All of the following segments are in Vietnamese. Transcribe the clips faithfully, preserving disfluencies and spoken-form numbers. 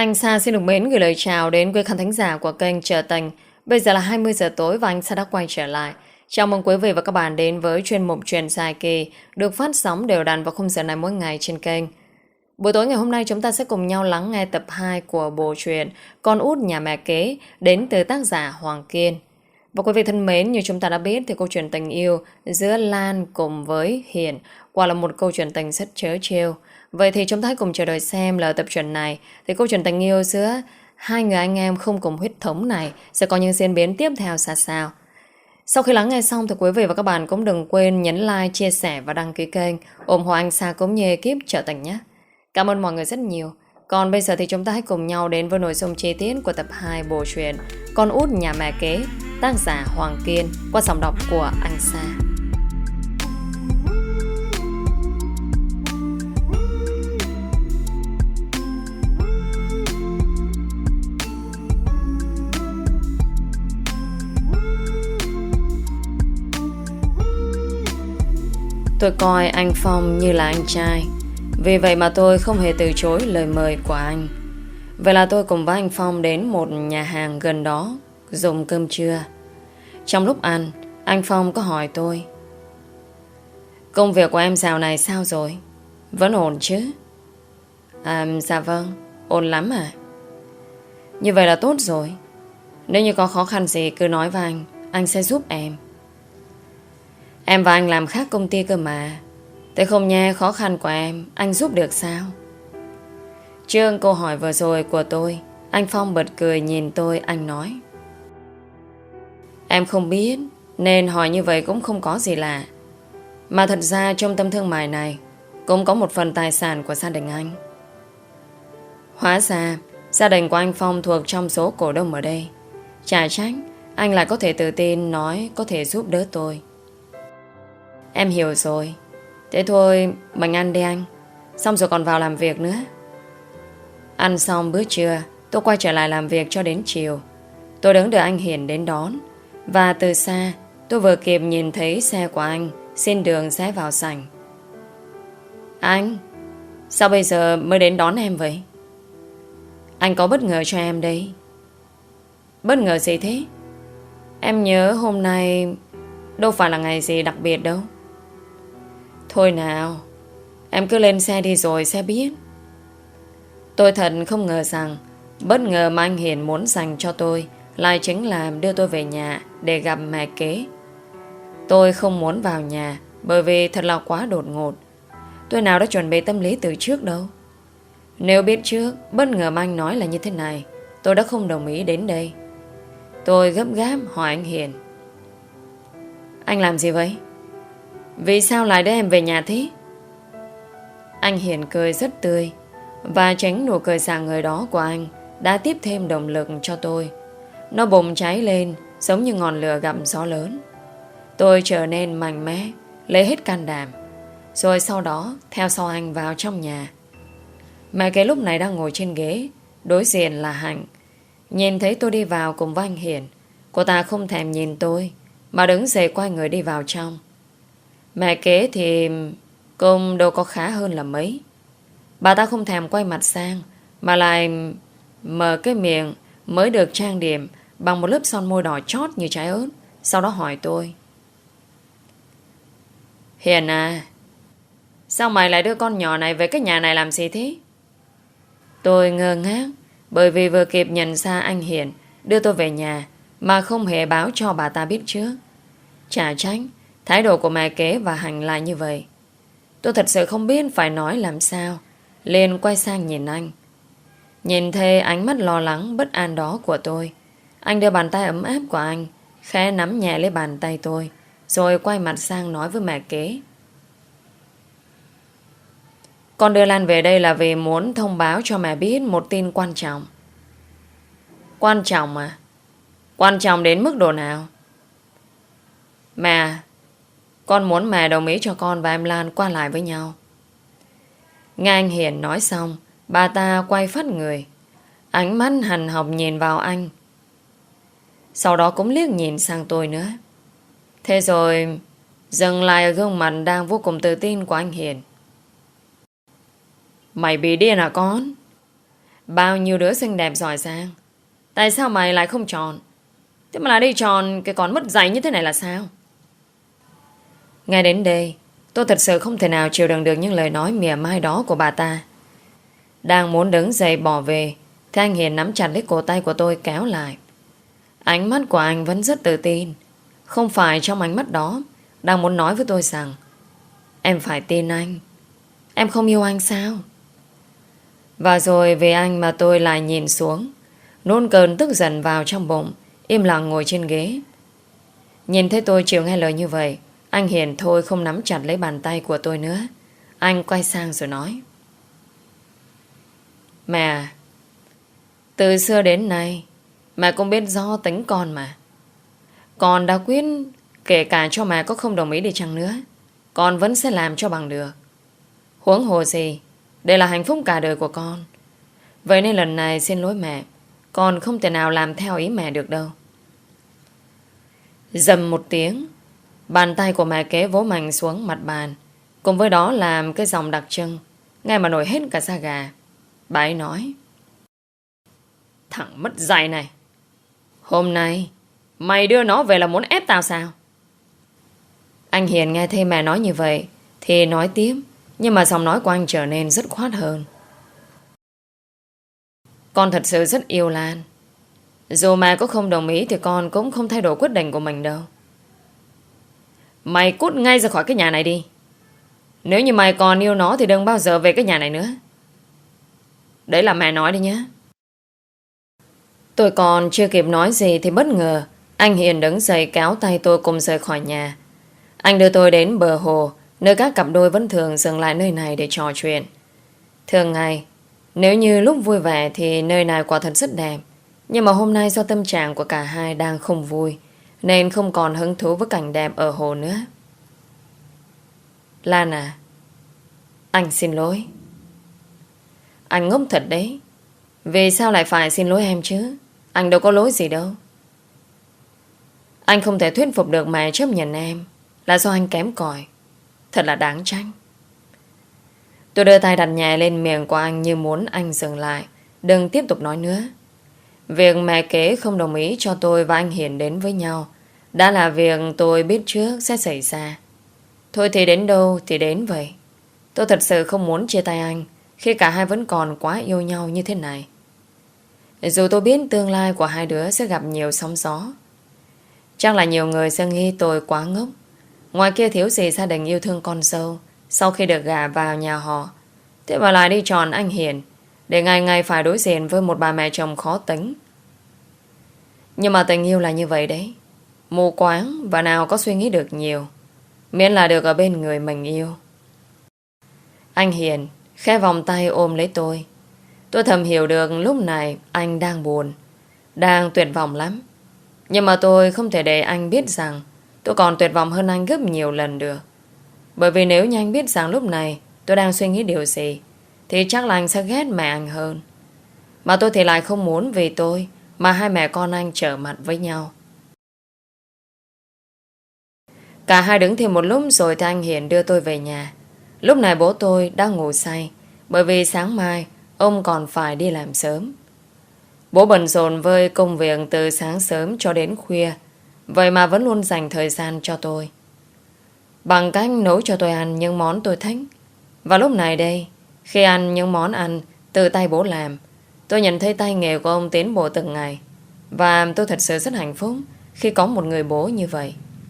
Anh Sa xin được mến gửi lời chào đến quý khán thính giả của kênh Trở Tình. Bây giờ là hai mươi giờ tối và anh Sa đã quay trở lại. Chào mừng quý vị và các bạn đến với chuyên mục Chuyện dài kỳ được phát sóng đều đặn vào khung giờ này mỗi ngày trên kênh. Buổi tối ngày hôm nay chúng ta sẽ cùng nhau lắng nghe tập hai của bộ truyện Con út nhà mẹ kế đến từ tác giả Hoàng Kiên. Và quý vị thân mến, như chúng ta đã biết thì câu chuyện tình yêu giữa Lan cùng với Hiền quả là một câu chuyện tình rất trớ trêu. Vậy thì chúng ta hãy cùng chờ đợi xem là ở tập truyện này thì câu chuyện tình yêu giữa hai người anh em không cùng huyết thống này sẽ có những diễn biến tiếp theo ra sao. Sau khi lắng nghe xong thì quý vị và các bạn cũng đừng quên nhấn like, chia sẻ và đăng ký kênh ủng hộ anh Sa cũng như ekip Trở Tình nhé. Cảm ơn mọi người rất nhiều. Còn bây giờ thì chúng ta hãy cùng nhau đến với nội dung chi tiết của tập hai bộ truyện Con út nhà mẹ kế, tác giả Hoàng Kiên qua giọng đọc của anh Sa. Tôi coi anh Phong như là anh trai, vì vậy mà tôi không hề từ chối lời mời của anh. Vậy là tôi cùng với anh Phong đến một nhà hàng gần đó dùng cơm trưa. Trong lúc ăn, anh Phong có hỏi tôi: công việc của em dạo này sao rồi? Vẫn ổn chứ? À, dạ vâng, ổn lắm à? Như vậy là tốt rồi. Nếu như có khó khăn gì cứ nói với anh, anh sẽ giúp em. Em và anh làm khác công ty cơ mà. Thế không nghe khó khăn của em, anh giúp được sao? Trước câu hỏi vừa rồi của tôi, anh Phong bật cười nhìn tôi, anh nói: em không biết, nên hỏi như vậy cũng không có gì lạ. Mà thật ra trong tâm thương mại này cũng có một phần tài sản của gia đình anh. Hóa ra gia đình của anh Phong thuộc trong số cổ đông ở đây. Chả trách anh lại có thể tự tin nói có thể giúp đỡ tôi. Em hiểu rồi. Thế thôi mình ăn đi anh, xong rồi còn vào làm việc nữa. Ăn xong bữa trưa, tôi quay trở lại làm việc cho đến chiều. Tôi đứng đợi anh Hiền đến đón. Và từ xa tôi vừa kịp nhìn thấy xe của anh xin đường sẽ vào sảnh. Anh, sao bây giờ mới đến đón em vậy? Anh có bất ngờ cho em đây. Bất ngờ gì thế? Em nhớ hôm nay đâu phải là ngày gì đặc biệt đâu. Thôi nào, em cứ lên xe đi rồi sẽ biết. Tôi thật không ngờ rằng bất ngờ mà anh Hiền muốn dành cho tôi lại chính là đưa tôi về nhà để gặp mẹ kế. Tôi không muốn vào nhà bởi vì thật là quá đột ngột. Tôi nào đã chuẩn bị tâm lý từ trước đâu. Nếu biết trước bất ngờ mà anh nói là như thế này, tôi đã không đồng ý đến đây. Tôi gấp gáp hỏi anh Hiền: anh làm gì vậy? Vì sao lại đưa em về nhà thế? Anh Hiền cười rất tươi, và tránh nụ cười rạng người đó của anh đã tiếp thêm động lực cho tôi. Nó bùng cháy lên giống như ngọn lửa gặp gió lớn. Tôi trở nên mạnh mẽ, lấy hết can đảm, rồi sau đó theo sau anh vào trong nhà. Mẹ kế lúc này đang ngồi trên ghế, đối diện là Hạnh. Nhìn thấy tôi đi vào cùng với anh Hiền, cô ta không thèm nhìn tôi mà đứng dậy quay người đi vào trong. Mẹ kế thì cũng đâu có khá hơn là mấy. Bà ta không thèm quay mặt sang mà lại mở cái miệng mới được trang điểm bằng một lớp son môi đỏ chót như trái ớt. Sau đó hỏi tôi: Hiền à, sao mày lại đưa con nhỏ này về cái nhà này làm gì thế? Tôi ngơ ngác bởi vì vừa kịp nhận ra anh Hiền đưa tôi về nhà mà không hề báo cho bà ta biết trước. Chả trách thái độ của mẹ kế và Hành lại như vậy. Tôi thật sự không biết phải nói làm sao, liền quay sang nhìn anh. Nhìn thấy ánh mắt lo lắng bất an đó của tôi, anh đưa bàn tay ấm áp của anh khẽ nắm nhẹ lấy bàn tay tôi, rồi quay mặt sang nói với mẹ kế: con đưa Lan về đây là vì muốn thông báo cho mẹ biết một tin quan trọng. Quan trọng à? Quan trọng đến mức độ nào? Mẹ, con muốn mẹ đồng ý cho con và em Lan qua lại với nhau. Nghe anh Hiền nói xong, bà ta quay phát người, ánh mắt hằn học nhìn vào anh, sau đó cũng liếc nhìn sang tôi nữa. Thế rồi dừng lại ở gương mặt đang vô cùng tự tin của anh Hiền. Mày bị điên à con? Bao nhiêu đứa xinh đẹp giỏi giang, tại sao mày lại không chọn? Thế mà lại đi chọn cái con mất dạy như thế này là sao? Ngay đến đây, tôi thật sự không thể nào chịu đựng được những lời nói mỉa mai đó của bà ta. Đang muốn đứng dậy bỏ về thì anh Hiền nắm chặt lấy cổ tay của tôi kéo lại. Ánh mắt của anh vẫn rất tự tin. Không phải trong ánh mắt đó đang muốn nói với tôi rằng em phải tin anh. Em không yêu anh sao? Và rồi vì anh mà tôi lại nhìn xuống, nôn cơn tức giận vào trong bụng, im lặng ngồi trên ghế. Nhìn thấy tôi chịu nghe lời như vậy, anh Hiền thôi không nắm chặt lấy bàn tay của tôi nữa. Anh quay sang rồi nói: Mẹ à, từ xưa đến nay mẹ cũng biết rõ tính con mà. Con đã quyết kể cả cho mẹ có không đồng ý đi chăng nữa, con vẫn sẽ làm cho bằng được. Huống hồ gì, đây là hạnh phúc cả đời của con. Vậy nên lần này xin lỗi mẹ, con không thể nào làm theo ý mẹ được đâu. Dầm một tiếng, bàn tay của mẹ kế vỗ mạnh xuống mặt bàn, cùng với đó làm cái dòng đặc trưng, ngay mà nổi hết cả da gà. Bà ấy nói: Thằng mất dạy này, hôm nay mày đưa nó về là muốn ép tao sao? Anh Hiền nghe thấy mẹ nói như vậy thì nói tiếp, nhưng mà giọng nói của anh trở nên rất khoát hơn. Con thật sự rất yêu Lan. Dù mẹ có không đồng ý thì con cũng không thay đổi quyết định của mình đâu. Mày cút ngay ra khỏi cái nhà này đi. Nếu như mày còn yêu nó thì đừng bao giờ về cái nhà này nữa. Đấy là mẹ nói đi nhé. Tôi còn chưa kịp nói gì thì bất ngờ anh Hiền đứng dậy kéo tay tôi cùng rời khỏi nhà. Anh đưa tôi đến bờ hồ, nơi các cặp đôi vẫn thường dừng lại nơi này để trò chuyện. Thường ngày, nếu như lúc vui vẻ thì nơi này quả thật rất đẹp. Nhưng mà hôm nay do tâm trạng của cả hai đang không vui, nên không còn hứng thú với cảnh đẹp ở hồ nữa. Lan à, anh xin lỗi. Anh ngốc thật đấy. Vì sao lại phải xin lỗi em chứ? Anh đâu có lỗi gì đâu. Anh không thể thuyết phục được mẹ chấp nhận em, là do anh kém cỏi. Thật là đáng trách. Tôi đưa tay đặt nhẹ lên miệng của anh như muốn anh dừng lại, đừng tiếp tục nói nữa. Việc mẹ kế không đồng ý cho tôi và anh Hiền đến với nhau đã là việc tôi biết trước sẽ xảy ra. Thôi thì đến đâu thì đến vậy. Tôi thật sự không muốn chia tay anh khi cả hai vẫn còn quá yêu nhau như thế này. Dù tôi biết tương lai của hai đứa sẽ gặp nhiều sóng gió. Chắc là nhiều người sẽ nghĩ tôi quá ngốc. Ngoài kia thiếu gì gia đình yêu thương con dâu sau khi được gả vào nhà họ, thế mà lại đi chọn anh Hiền để ngày ngày phải đối diện với một bà mẹ chồng khó tính. Nhưng mà tình yêu là như vậy đấy, mù quáng và nào có suy nghĩ được nhiều, miễn là được ở bên người mình yêu. Anh Hiền khẽ vòng tay ôm lấy tôi. Tôi thầm hiểu được lúc này anh đang buồn, đang tuyệt vọng lắm. Nhưng mà tôi không thể để anh biết rằng tôi còn tuyệt vọng hơn anh gấp nhiều lần được. Bởi vì nếu như anh biết rằng lúc này tôi đang suy nghĩ điều gì thì chắc là anh sẽ ghét mẹ anh hơn. Mà tôi thì lại không muốn vì tôi mà hai mẹ con anh trở mặt với nhau. Cả hai đứng thêm một lúc rồi thì anh Hiền đưa tôi về nhà. Lúc này bố tôi đang ngủ say, bởi vì sáng mai ông còn phải đi làm sớm. Bố bận rộn với công việc từ sáng sớm cho đến khuya, vậy mà vẫn luôn dành thời gian cho tôi, bằng cách nấu cho tôi ăn những món tôi thích. Và lúc này đây, khi ăn những món ăn từ tay bố làm, tôi nhận thấy tay nghề của ông tiến bộ từng ngày. Và tôi thật sự rất hạnh phúc khi có một người bố như vậy.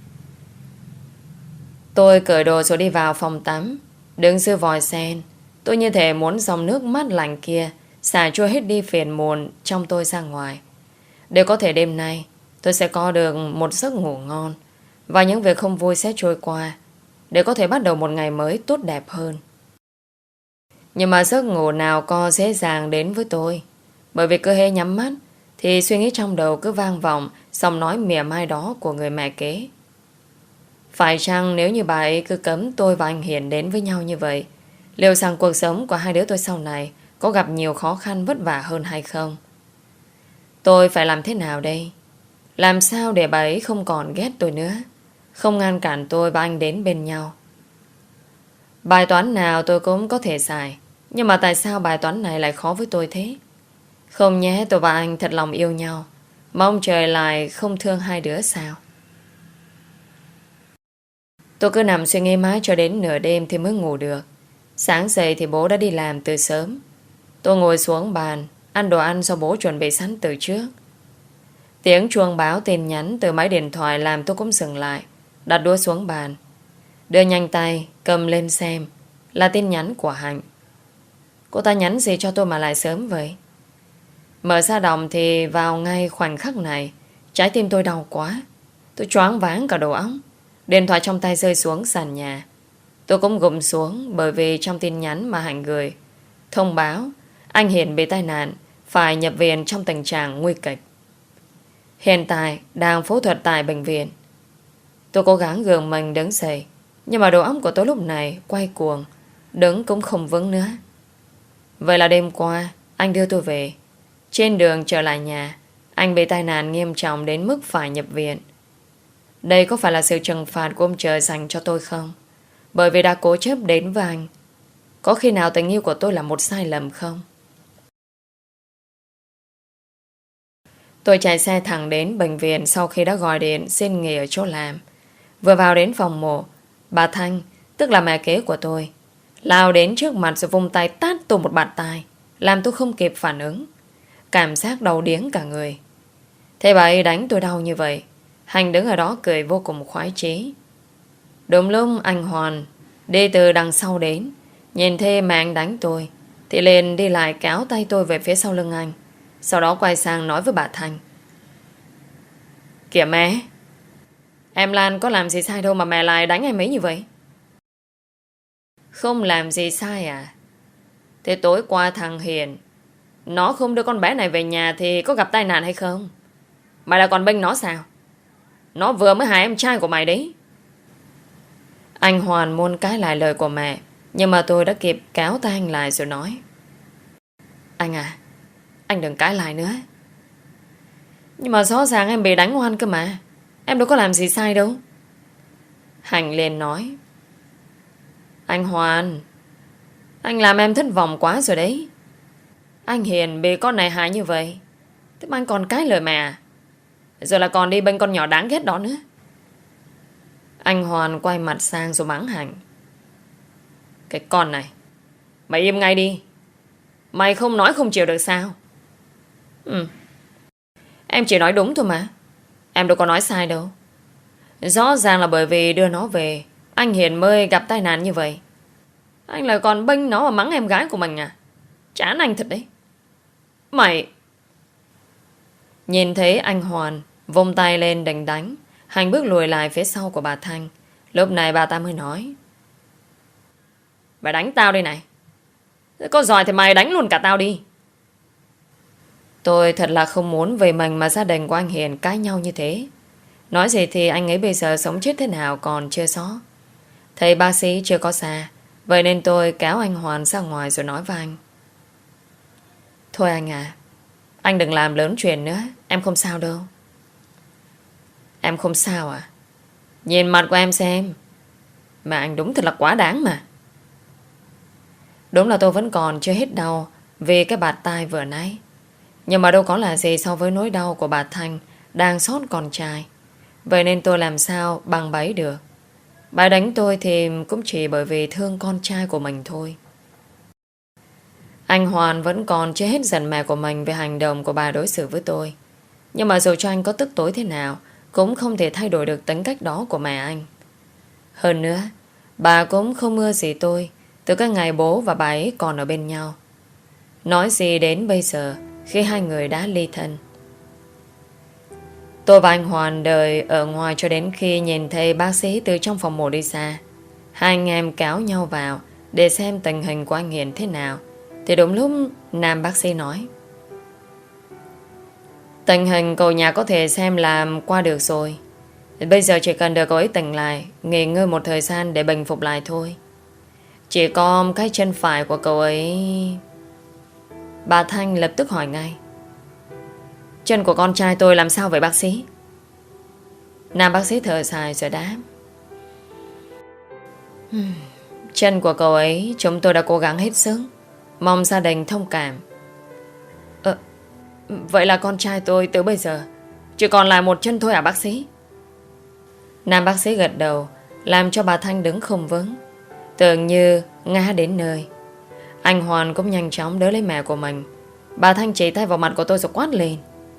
Tôi cởi đồ rồi đi vào phòng tắm. Đứng dưới vòi sen, tôi như thể muốn dòng nước mát lạnh kia xả trôi hết đi phiền muộn trong tôi ra ngoài, để có thể đêm nay tôi sẽ có được một giấc ngủ ngon, và những việc không vui sẽ trôi qua, để có thể bắt đầu một ngày mới tốt đẹp hơn. Nhưng mà giấc ngủ nào có dễ dàng đến với tôi, bởi vì cứ hễ nhắm mắt thì suy nghĩ trong đầu cứ vang vọng giọng nói mỉa mai đó của người mẹ kế. Phải chăng nếu như bà ấy cứ cấm tôi và anh Hiền đến với nhau như vậy, liệu rằng cuộc sống của hai đứa tôi sau này có gặp nhiều khó khăn vất vả hơn hay không? Tôi phải làm thế nào đây? Làm sao để bà ấy không còn ghét tôi nữa, không ngăn cản tôi và anh đến bên nhau? Bài toán nào tôi cũng có thể xài, nhưng mà tại sao bài toán này lại khó với tôi thế? Không nhé, tôi và anh thật lòng yêu nhau. Mong trời lại không thương hai đứa sao? Tôi cứ nằm suy nghĩ mãi cho đến nửa đêm thì mới ngủ được. Sáng dậy thì bố đã đi làm từ sớm. Tôi ngồi xuống bàn ăn đồ ăn do bố chuẩn bị sẵn từ trước. Tiếng chuông báo tin nhắn từ máy điện thoại làm tôi cũng dừng lại, đặt đũa xuống bàn, đưa nhanh tay cầm lên xem. Là tin nhắn của Hạnh. Cô ta nhắn gì cho tôi mà lại sớm vậy? Mở ra đọc thì vào ngay khoảnh khắc này, trái tim tôi đau quá. Tôi choáng váng cả đầu óc. Điện thoại trong tay rơi xuống sàn nhà. Tôi cũng gục xuống bởi vì trong tin nhắn mà Hạnh gửi thông báo anh Hiền bị tai nạn, phải nhập viện trong tình trạng nguy kịch. Hiện tại đang phẫu thuật tại bệnh viện. Tôi cố gắng gượng mình đứng dậy, nhưng mà đầu óc của tôi lúc này quay cuồng, đứng cũng không vững nữa. Vậy là đêm qua anh đưa tôi về. Trên đường trở lại nhà, anh bị tai nạn nghiêm trọng đến mức phải nhập viện. Đây có phải là sự trừng phạt của ông trời dành cho tôi không? Bởi vì đã cố chấp đến với anh. Có khi nào tình yêu của tôi là một sai lầm không? Tôi chạy xe thẳng đến bệnh viện sau khi đã gọi điện xin nghỉ ở chỗ làm. Vừa vào đến phòng mổ, bà Thanh, tức là mẹ kế của tôi, lao đến trước mặt rồi vung tay tát tôi một bạt tai, làm tôi không kịp phản ứng. Cảm giác đau điếng cả người. Thế bà ấy đánh tôi đau như vậy, Hành đứng ở đó cười vô cùng khoái chí. Đúng lúc anh Hoàn đi từ đằng sau đến, nhìn thấy mẹ anh đánh tôi, thì liền đi lại kéo tay tôi về phía sau lưng anh. Sau đó quay sang nói với bà Thanh: Kìa mẹ, em Lan có làm gì sai đâu mà mẹ lại đánh em ấy như vậy? Không làm gì sai à? Thế tối qua thằng Hiền nó không đưa con bé này về nhà thì có gặp tai nạn hay không? Mày lại còn bênh nó sao? Nó vừa mới hại em trai của mày đấy. Anh Hoàn muốn cãi lại lời của mẹ, nhưng mà tôi đã kịp kéo tay anh lại rồi nói: Anh à, anh đừng cãi lại nữa. Nhưng mà rõ ràng em bị đánh oan cơ mà. Em đâu có làm gì sai đâu. Hành liền nói: Anh Hoàn, anh làm em thất vọng quá rồi đấy. Anh Hiền bị con này hại như vậy, thế mà anh còn cãi lời mẹ à? Rồi là còn đi bên con nhỏ đáng ghét đó nữa. Anh Hoàn quay mặt sang rồi mắng Hành: Cái con này, mày im ngay đi. Mày không nói không chịu được sao? Ừ, em chỉ nói đúng thôi mà. Em đâu có nói sai đâu. Rõ ràng là bởi vì đưa nó về, anh Hiền mới gặp tai nạn như vậy. Anh lại còn bênh nó và mắng em gái của mình à? Chán anh thật đấy. Mày... Nhìn thấy anh Hoàn vung tay lên đánh đánh, Hành bước lùi lại phía sau của bà Thanh. Lúc này bà ta mới nói: Mày đánh tao đây này. Có giỏi thì mày đánh luôn cả tao đi. Tôi thật là không muốn vì mình mà gia đình của anh Hiền cãi nhau như thế. Nói gì thì anh ấy bây giờ sống chết thế nào còn chưa rõ. Thầy bác sĩ chưa có xa, vậy nên tôi kéo anh Hoàn ra ngoài rồi nói với anh: Thôi anh à, anh đừng làm lớn chuyện nữa. Em không sao đâu. Em không sao à? Nhìn mặt của em xem, mà anh đúng thật là quá đáng mà. Đúng là tôi vẫn còn chưa hết đau vì cái bạt tai vừa nãy, nhưng mà đâu có là gì so với nỗi đau của bà Thanh đang sót con trai. Vậy nên tôi làm sao bằng bấy được. Bà đánh tôi thì cũng chỉ bởi vì thương con trai của mình thôi. Anh Hoàn vẫn còn chưa hết giận mẹ của mình về hành động của bà đối xử với tôi. Nhưng mà dù cho anh có tức tối thế nào, cũng không thể thay đổi được tính cách đó của mẹ anh. Hơn nữa, bà cũng không ưa gì tôi từ cái ngày bố và bà ấy còn ở bên nhau. Nói gì đến bây giờ khi hai người đã ly thân. Tôi và anh Hoàn đợi ở ngoài cho đến khi nhìn thấy bác sĩ từ trong phòng mổ đi xa. Hai anh em kéo nhau vào để xem tình hình của anh Hiền thế nào. Thì đúng lúc nam bác sĩ nói: Tình hình cậu nhà có thể xem là qua được rồi. Bây giờ chỉ cần được cậu ấy tỉnh lại, nghỉ ngơi một thời gian để bình phục lại thôi. Chỉ có cái chân phải của cậu ấy... Bà Thanh lập tức hỏi ngay: Chân của con trai tôi làm sao vậy bác sĩ? Nam bác sĩ thở dài rồi đáp: Chân của cậu ấy chúng tôi đã cố gắng hết sức, mong gia đình thông cảm. Ờ, Vậy là con trai tôi từ bây giờ chỉ còn lại một chân thôi à bác sĩ? Nam bác sĩ gật đầu, làm cho bà Thanh đứng không vững, tưởng như ngã đến nơi. Anh Hoàn cũng nhanh chóng đỡ lấy mẹ của mình. Bà Thanh chỉ tay vào mặt của tôi rồi quát lên: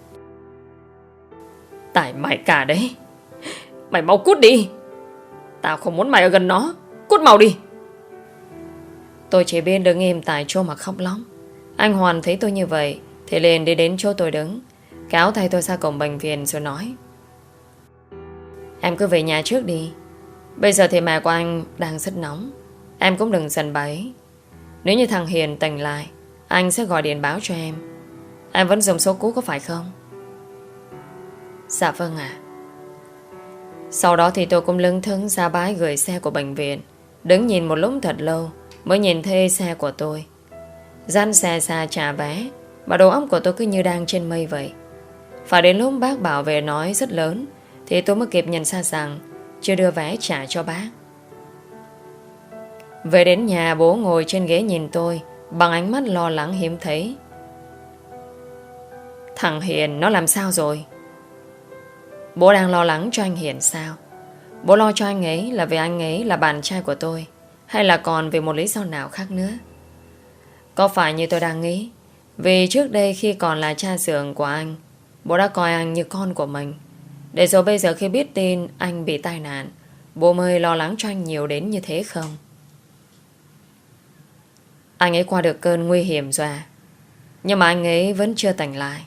Tại mày cả đấy. Mày mau cút đi. Tao không muốn mày ở gần nó. Cút mau đi. Tôi chỉ biết đứng im tại chỗ mà khóc lóc. Anh Hoàn thấy tôi như vậy thì liền đi đến chỗ tôi đứng, kéo tay tôi ra cổng bệnh viện rồi nói: Em cứ về nhà trước đi. Bây giờ thì mẹ của anh đang rất nóng. Em cũng đừng giận bà ấy. Nếu như thằng Hiền tỉnh lại, anh sẽ gọi điện báo cho em. Em vẫn dùng số cũ có phải không? Dạ vâng ạ. Sau đó thì tôi cũng lững thững ra bãi gửi xe của bệnh viện, đứng nhìn một lúc thật lâu mới nhìn thấy xe của tôi. Gian xe xa trả vé, mà đầu óc của tôi cứ như đang trên mây vậy. Phải đến lúc bác bảo vệ nói rất lớn thì tôi mới kịp nhận ra rằng chưa đưa vé trả cho bác. Về đến nhà, bố ngồi trên ghế nhìn tôi bằng ánh mắt lo lắng hiếm thấy. Thằng Hiền nó làm sao rồi? Bố đang lo lắng cho anh Hiền sao? Bố lo cho anh ấy là vì anh ấy là bạn trai của tôi, hay là còn vì một lý do nào khác nữa? Có phải như tôi đang nghĩ, vì trước đây khi còn là cha xưởng của anh, bố đã coi anh như con của mình, để rồi bây giờ khi biết tin anh bị tai nạn, bố mới lo lắng cho anh nhiều đến như thế không? Anh ấy qua được cơn nguy hiểm rồi à? Nhưng mà anh ấy vẫn chưa tỉnh lại.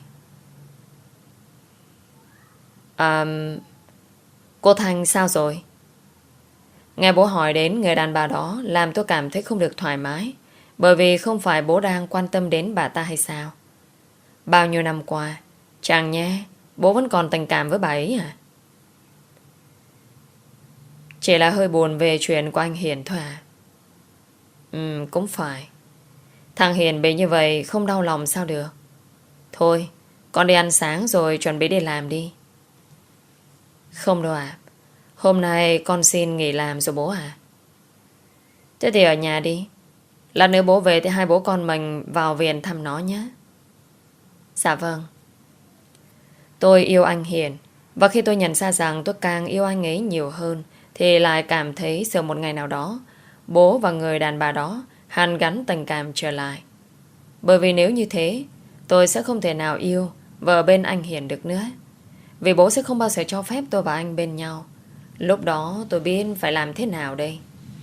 À, cô Thanh sao rồi? Nghe bố hỏi đến người đàn bà đó làm tôi cảm thấy không được thoải mái, bởi vì không phải bố đang quan tâm đến bà ta hay sao? Bao nhiêu năm qua, chẳng nhé, bố vẫn còn tình cảm với bà ấy à? Chỉ là hơi buồn về chuyện của anh Hiền thôi à? Ừ, cũng phải. Thằng Hiền bị như vậy không đau lòng sao được. Thôi, con đi ăn sáng rồi chuẩn bị đi làm đi. Không đâu ạ. Hôm nay con xin nghỉ làm rồi bố à? Thế thì ở nhà đi. Lát nữa bố về thì hai bố con mình vào viện thăm nó nhé. Dạ vâng. Tôi yêu anh Hiền, và khi tôi nhận ra rằng tôi càng yêu anh ấy nhiều hơn thì lại cảm thấy sợ một ngày nào đó bố và người đàn bà đó hàn gắn tình cảm trở lại. Bởi vì nếu như thế, tôi sẽ không thể nào yêu và ở bên anh Hiền được nữa. Vì bố sẽ không bao giờ cho phép tôi và anh bên nhau. Lúc đó tôi biết phải làm thế nào đây.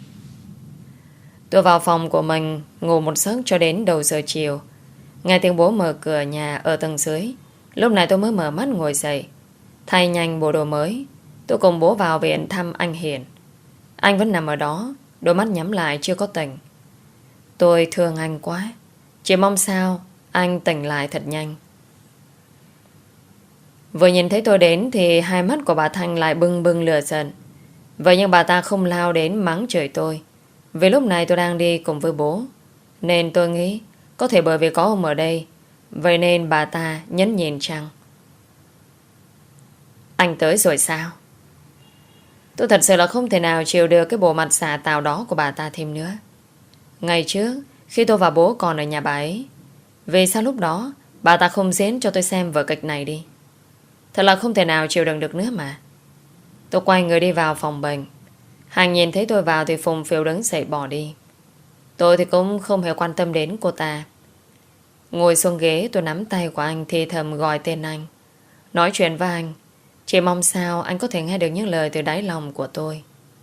Tôi vào phòng của mình, ngủ một giấc cho đến đầu giờ chiều. Nghe tiếng bố mở cửa nhà ở tầng dưới. Lúc này tôi mới mở mắt ngồi dậy, thay nhanh bộ đồ mới. Tôi cùng bố vào viện thăm anh Hiền. Anh vẫn nằm ở đó, đôi mắt nhắm lại chưa có tỉnh. Tôi thương anh quá, chỉ mong sao anh tỉnh lại thật nhanh. Vừa nhìn thấy tôi đến thì hai mắt của bà Thanh lại bừng bừng lửa giận. Vậy nhưng bà ta không lao đến mắng chửi tôi, vì lúc này tôi đang đi cùng với bố. Nên tôi nghĩ có thể bởi vì có ông ở đây, vậy nên bà ta nhấn nhìn chăng. Anh tới rồi sao? Tôi thật sự là không thể nào chịu được cái bộ mặt xà tào đó của bà ta thêm nữa. Ngày trước khi tôi và bố còn ở nhà bà ấy, vì sao lúc đó bà ta không diễn cho tôi xem vở kịch này đi? Thật là không thể nào chịu đựng được nữa mà. Tôi quay người đi vào phòng bệnh. Hàng nhìn thấy tôi vào thì phùng phiu đứng dậy bỏ đi. Tôi thì cũng không hề quan tâm đến cô ta. Ngồi xuống ghế, tôi nắm tay của anh thì thầm gọi tên anh, nói chuyện với anh, chỉ mong sao anh có thể nghe được những lời từ đáy lòng của tôi.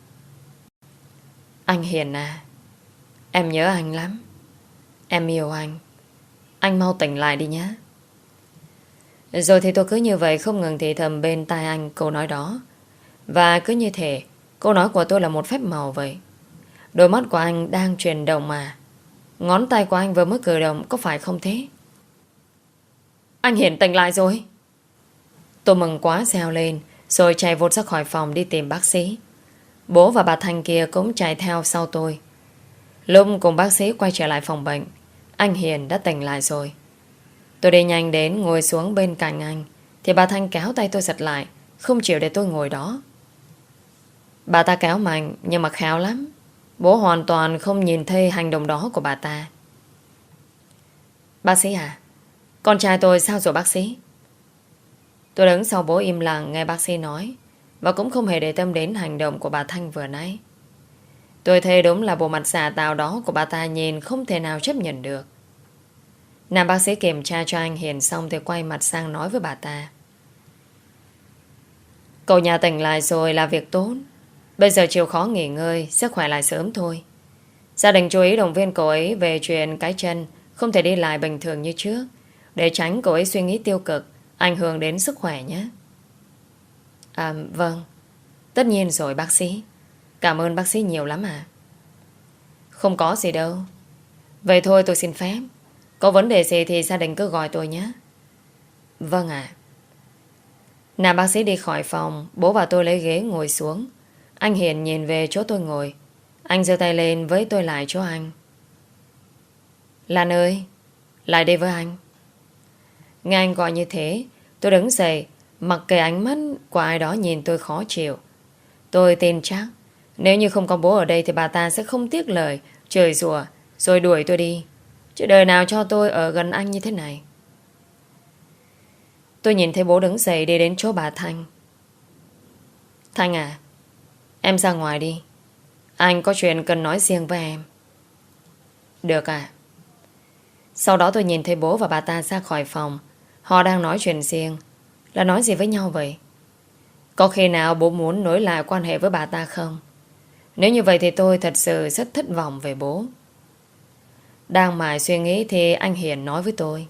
Anh Hiền à, em nhớ anh lắm. Em yêu anh. Anh mau tỉnh lại đi nhé. Rồi thì tôi cứ như vậy không ngừng thì thầm bên tai anh câu nói đó. Và cứ như thế, câu nói của tôi là một phép màu vậy. Đôi mắt của anh đang chuyển động mà. Ngón tay của anh vừa mới cử động, có phải không thế? Anh Hiền tỉnh lại rồi. Tôi mừng quá reo lên, rồi chạy vụt ra khỏi phòng đi tìm bác sĩ. Bố và bà Thanh kia cũng chạy theo sau tôi. Lúc cùng bác sĩ quay trở lại phòng bệnh, anh Hiền đã tỉnh lại rồi. Tôi đi nhanh đến ngồi xuống bên cạnh anh, thì bà Thanh kéo tay tôi giật lại, không chịu để tôi ngồi đó. Bà ta kéo mạnh nhưng mà khéo lắm. Bố hoàn toàn không nhìn thấy hành động đó của bà ta. Bác sĩ à, Con trai tôi sao rồi bác sĩ? Tôi đứng sau bố im lặng nghe bác sĩ nói, và cũng không hề để tâm đến hành động của bà Thanh vừa nãy. Tôi thấy đúng là bộ mặt giả tạo đó của bà ta nhìn không thể nào chấp nhận được. Nam bác sĩ kiểm tra cho anh Hiền xong thì quay mặt sang nói với bà ta. Cậu nhà tỉnh lại rồi là việc tốt. Bây giờ chịu khó nghỉ ngơi, sức khỏe lại sớm thôi. Gia đình chú ý động viên cậu ấy về chuyện cái chân không thể đi lại bình thường như trước, để tránh cậu ấy suy nghĩ tiêu cực, ảnh hưởng đến sức khỏe nhé. À vâng, tất nhiên rồi bác sĩ. Cảm ơn bác sĩ nhiều lắm à. Không có gì đâu. Vậy thôi tôi xin phép. Có vấn đề gì thì gia đình cứ gọi tôi nhé. Vâng ạ. Nam bác sĩ đi khỏi phòng, bố và tôi lấy ghế ngồi xuống. Anh Hiền nhìn về chỗ tôi ngồi. Anh giơ tay lên với tôi lại chỗ anh. Lan ơi, lại đây với anh. Nghe anh gọi như thế, tôi đứng dậy, mặc kệ ánh mắt của ai đó nhìn tôi khó chịu. Tôi tin chắc nếu như không có bố ở đây thì bà ta sẽ không tiếc lời chửi rủa rồi đuổi tôi đi. Chứ đời nào cho tôi ở gần anh như thế này. Tôi nhìn thấy bố đứng dậy đi đến chỗ bà Thanh. Thanh à, em ra ngoài đi. Anh có chuyện cần nói riêng với em. Được à. Sau đó tôi nhìn thấy bố và bà ta ra khỏi phòng. Họ đang nói chuyện riêng. Là nói gì với nhau vậy? Có khi nào bố muốn nối lại quan hệ với bà ta không? Nếu như vậy thì tôi thật sự rất thất vọng về bố. Đang mải suy nghĩ thì anh Hiền nói với tôi.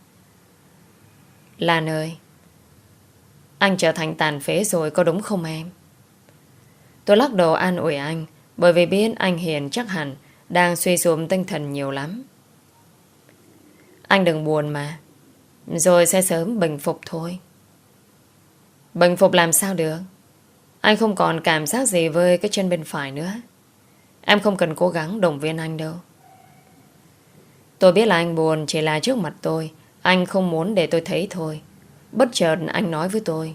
Lan ơi, anh trở thành tàn phế rồi có đúng không em? Tôi lắc đầu an ủi anh, bởi vì biết anh Hiền chắc hẳn đang suy sụp tinh thần nhiều lắm. Anh đừng buồn mà, rồi sẽ sớm bình phục thôi. Bình phục làm sao được? Anh không còn cảm giác gì với cái chân bên phải nữa. Em không cần cố gắng động viên anh đâu. Tôi biết là anh buồn chỉ là trước mặt tôi. Anh không muốn để tôi thấy thôi. Bất chợt anh nói với tôi.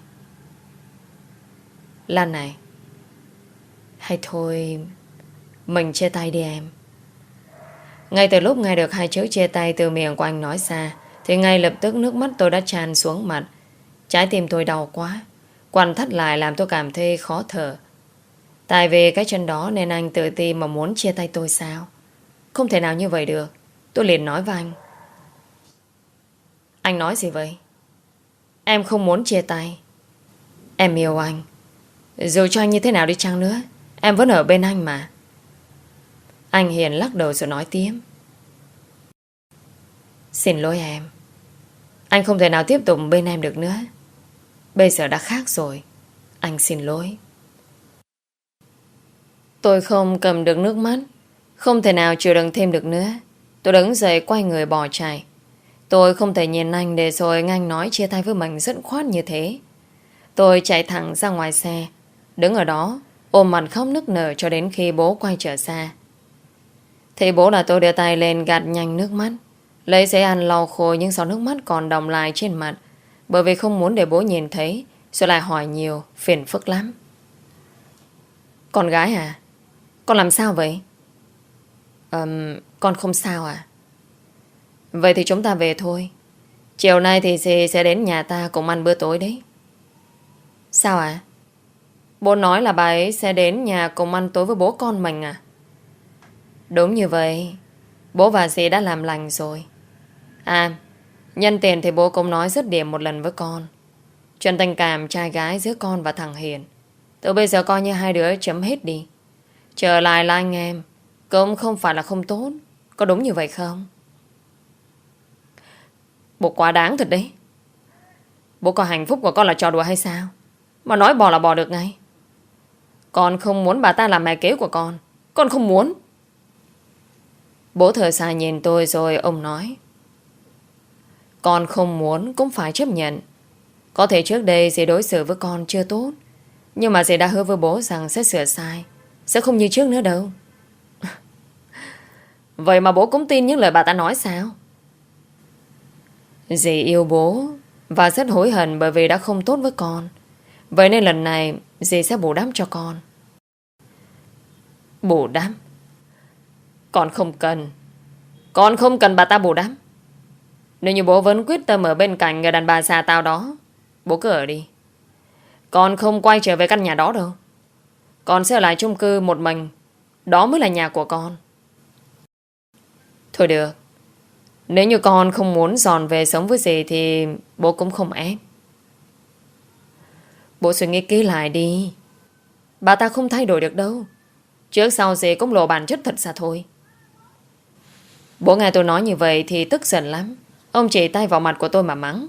Lan này, hay thôi mình chia tay đi em. Ngay từ lúc nghe được hai chữ chia tay từ miệng của anh nói ra, thì ngay lập tức nước mắt tôi đã tràn xuống mặt. Trái tim tôi đau quá, quặn thắt lại làm tôi cảm thấy khó thở. Tại vì cái chân đó nên anh tự ti mà muốn chia tay tôi sao? Không thể nào như vậy được. Tôi liền nói với anh. Anh nói gì vậy? Em không muốn chia tay. Em yêu anh. Dù cho anh như thế nào đi chăng nữa, em vẫn ở bên anh mà. Anh Hiền lắc đầu rồi nói tiếp. Xin lỗi em. Anh không thể nào tiếp tục bên em được nữa. Bây giờ đã khác rồi. Anh xin lỗi. Tôi không cầm được nước mắt, không thể nào chịu đựng thêm được nữa. Tôi đứng dậy quay người bỏ chạy. Tôi không thể nhìn anh để rồi anh nói chia tay với mình rất khoát như thế. Tôi chạy thẳng ra ngoài xe, đứng ở đó ôm mặt khóc nức nở cho đến khi bố quay trở ra. Thì bố là tôi đưa tay lên gạt nhanh nước mắt, lấy giấy ăn lau khô những giọt nước mắt còn đọng lại trên mặt, bởi vì không muốn để bố nhìn thấy rồi lại hỏi nhiều, phiền phức lắm. Con gái à? Con làm sao vậy? Ờm, con không sao à? Vậy thì chúng ta về thôi. Chiều nay thì dì sẽ đến nhà ta cùng ăn bữa tối đấy. Sao à? Bố nói là bà ấy sẽ đến nhà cùng ăn tối với bố con mình à? Đúng như vậy. Bố và dì đã làm lành rồi. À, nhân tiền thì bố cũng nói dứt điểm một lần với con. Chuyện tình cảm trai gái giữa con và thằng Hiền từ bây giờ coi như hai đứa chấm hết đi. Trở lại là anh em cũng không phải là không tốt. Có đúng như vậy không? Bố quá đáng thật đấy. Bố coi hạnh phúc của con là trò đùa hay sao mà nói bỏ là bỏ được ngay? Con không muốn bà ta làm mẹ kế của con. Con không muốn. Bố thở dài nhìn tôi rồi ông nói. Con không muốn cũng phải chấp nhận. Có thể trước đây dì đối xử với con chưa tốt, nhưng mà dì đã hứa với bố rằng sẽ sửa sai, sẽ không như trước nữa đâu. Vậy mà bố cũng tin những lời bà ta nói sao? Dì yêu bố và rất hối hận bởi vì đã không tốt với con. Vậy nên lần này dì sẽ bù đắp cho con. Bù đắp? Con không cần. Con không cần bà ta bù đắp. Nếu như bố vẫn quyết tâm ở bên cạnh người đàn bà già tao đó, bố cứ ở đi. Con không quay trở về căn nhà đó đâu. Con sẽ ở lại chung cư một mình. Đó mới là nhà của con. Thôi được. Nếu như con không muốn dọn về sống với dì thì bố cũng không ép. Bố suy nghĩ kỹ lại đi. Bà ta không thay đổi được đâu. Trước sau dì cũng lộ bản chất thật ra thôi. Bố nghe tôi nói như vậy thì tức giận lắm. Ông chỉ tay vào mặt của tôi mà mắng.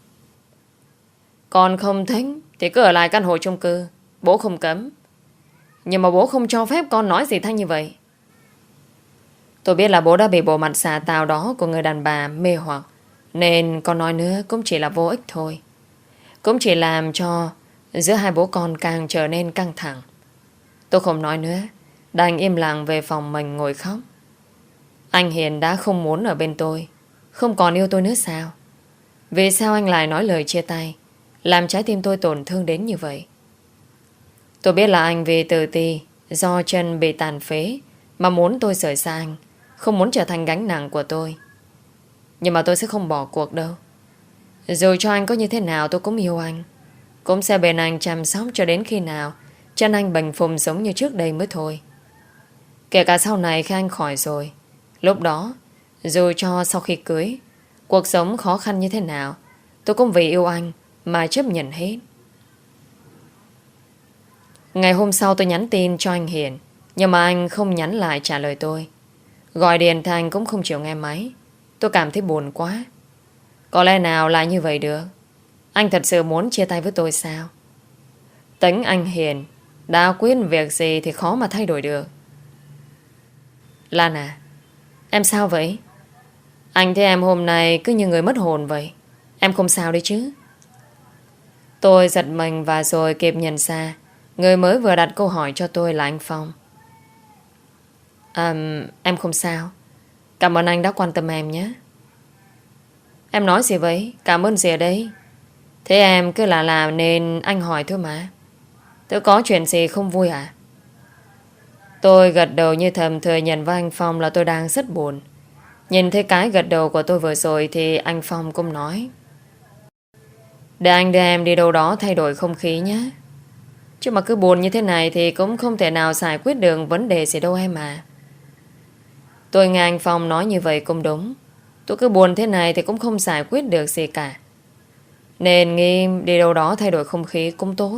Con không thích thì cứ ở lại căn hộ chung cư. Bố không cấm. Nhưng mà bố không cho phép con nói gì thay như vậy. Tôi biết là bố đã bị bộ mặt xà tào đó của người đàn bà mê hoặc, nên con nói nữa cũng chỉ là vô ích thôi. Cũng chỉ làm cho giữa hai bố con càng trở nên căng thẳng. Tôi không nói nữa, đành im lặng về phòng mình ngồi khóc. Anh Hiền đã không muốn ở bên tôi, không còn yêu tôi nữa sao? Vì sao anh lại nói lời chia tay, làm trái tim tôi tổn thương đến như vậy? Tôi biết là anh vì tự ti, do chân bị tàn phế mà muốn tôi rời xa anh, không muốn trở thành gánh nặng của tôi. Nhưng mà tôi sẽ không bỏ cuộc đâu. Dù cho anh có như thế nào tôi cũng yêu anh, cũng sẽ bên anh chăm sóc cho đến khi nào chân anh bình phùng giống như trước đây mới thôi. Kể cả sau này khi anh khỏi rồi, lúc đó dù cho sau khi cưới cuộc sống khó khăn như thế nào, tôi cũng vì yêu anh mà chấp nhận hết. Ngày hôm sau tôi nhắn tin cho anh Hiền, nhưng mà anh không nhắn lại trả lời tôi. Gọi điện thì anh cũng không chịu nghe máy. Tôi cảm thấy buồn quá. Có lẽ nào lại như vậy được? Anh thật sự muốn chia tay với tôi sao? Tính anh Hiền, đã quyết việc gì thì khó mà thay đổi được. Lan à, em sao vậy? Anh thấy em hôm nay cứ như người mất hồn vậy. Em không sao đấy chứ? Tôi giật mình và rồi kịp nhận ra người mới vừa đặt câu hỏi cho tôi là anh Phong. À, em không sao. Cảm ơn anh đã quan tâm em nhé. Em nói gì vậy? Cảm ơn gì ở đây? Thế em cứ là làm nên anh hỏi thôi mà. Tôi có chuyện gì không vui à? Tôi gật đầu như thầm thừa nhận với anh Phong là tôi đang rất buồn. Nhìn thấy cái gật đầu của tôi vừa rồi thì anh Phong cũng nói. Để anh đưa em đi đâu đó thay đổi không khí nhé. Chứ mà cứ buồn như thế này thì cũng không thể nào giải quyết được vấn đề gì đâu em à. Tôi nghe anh Phong nói như vậy cũng đúng. Tôi cứ buồn thế này thì cũng không giải quyết được gì cả. Nên nghĩ đi đâu đó thay đổi không khí cũng tốt.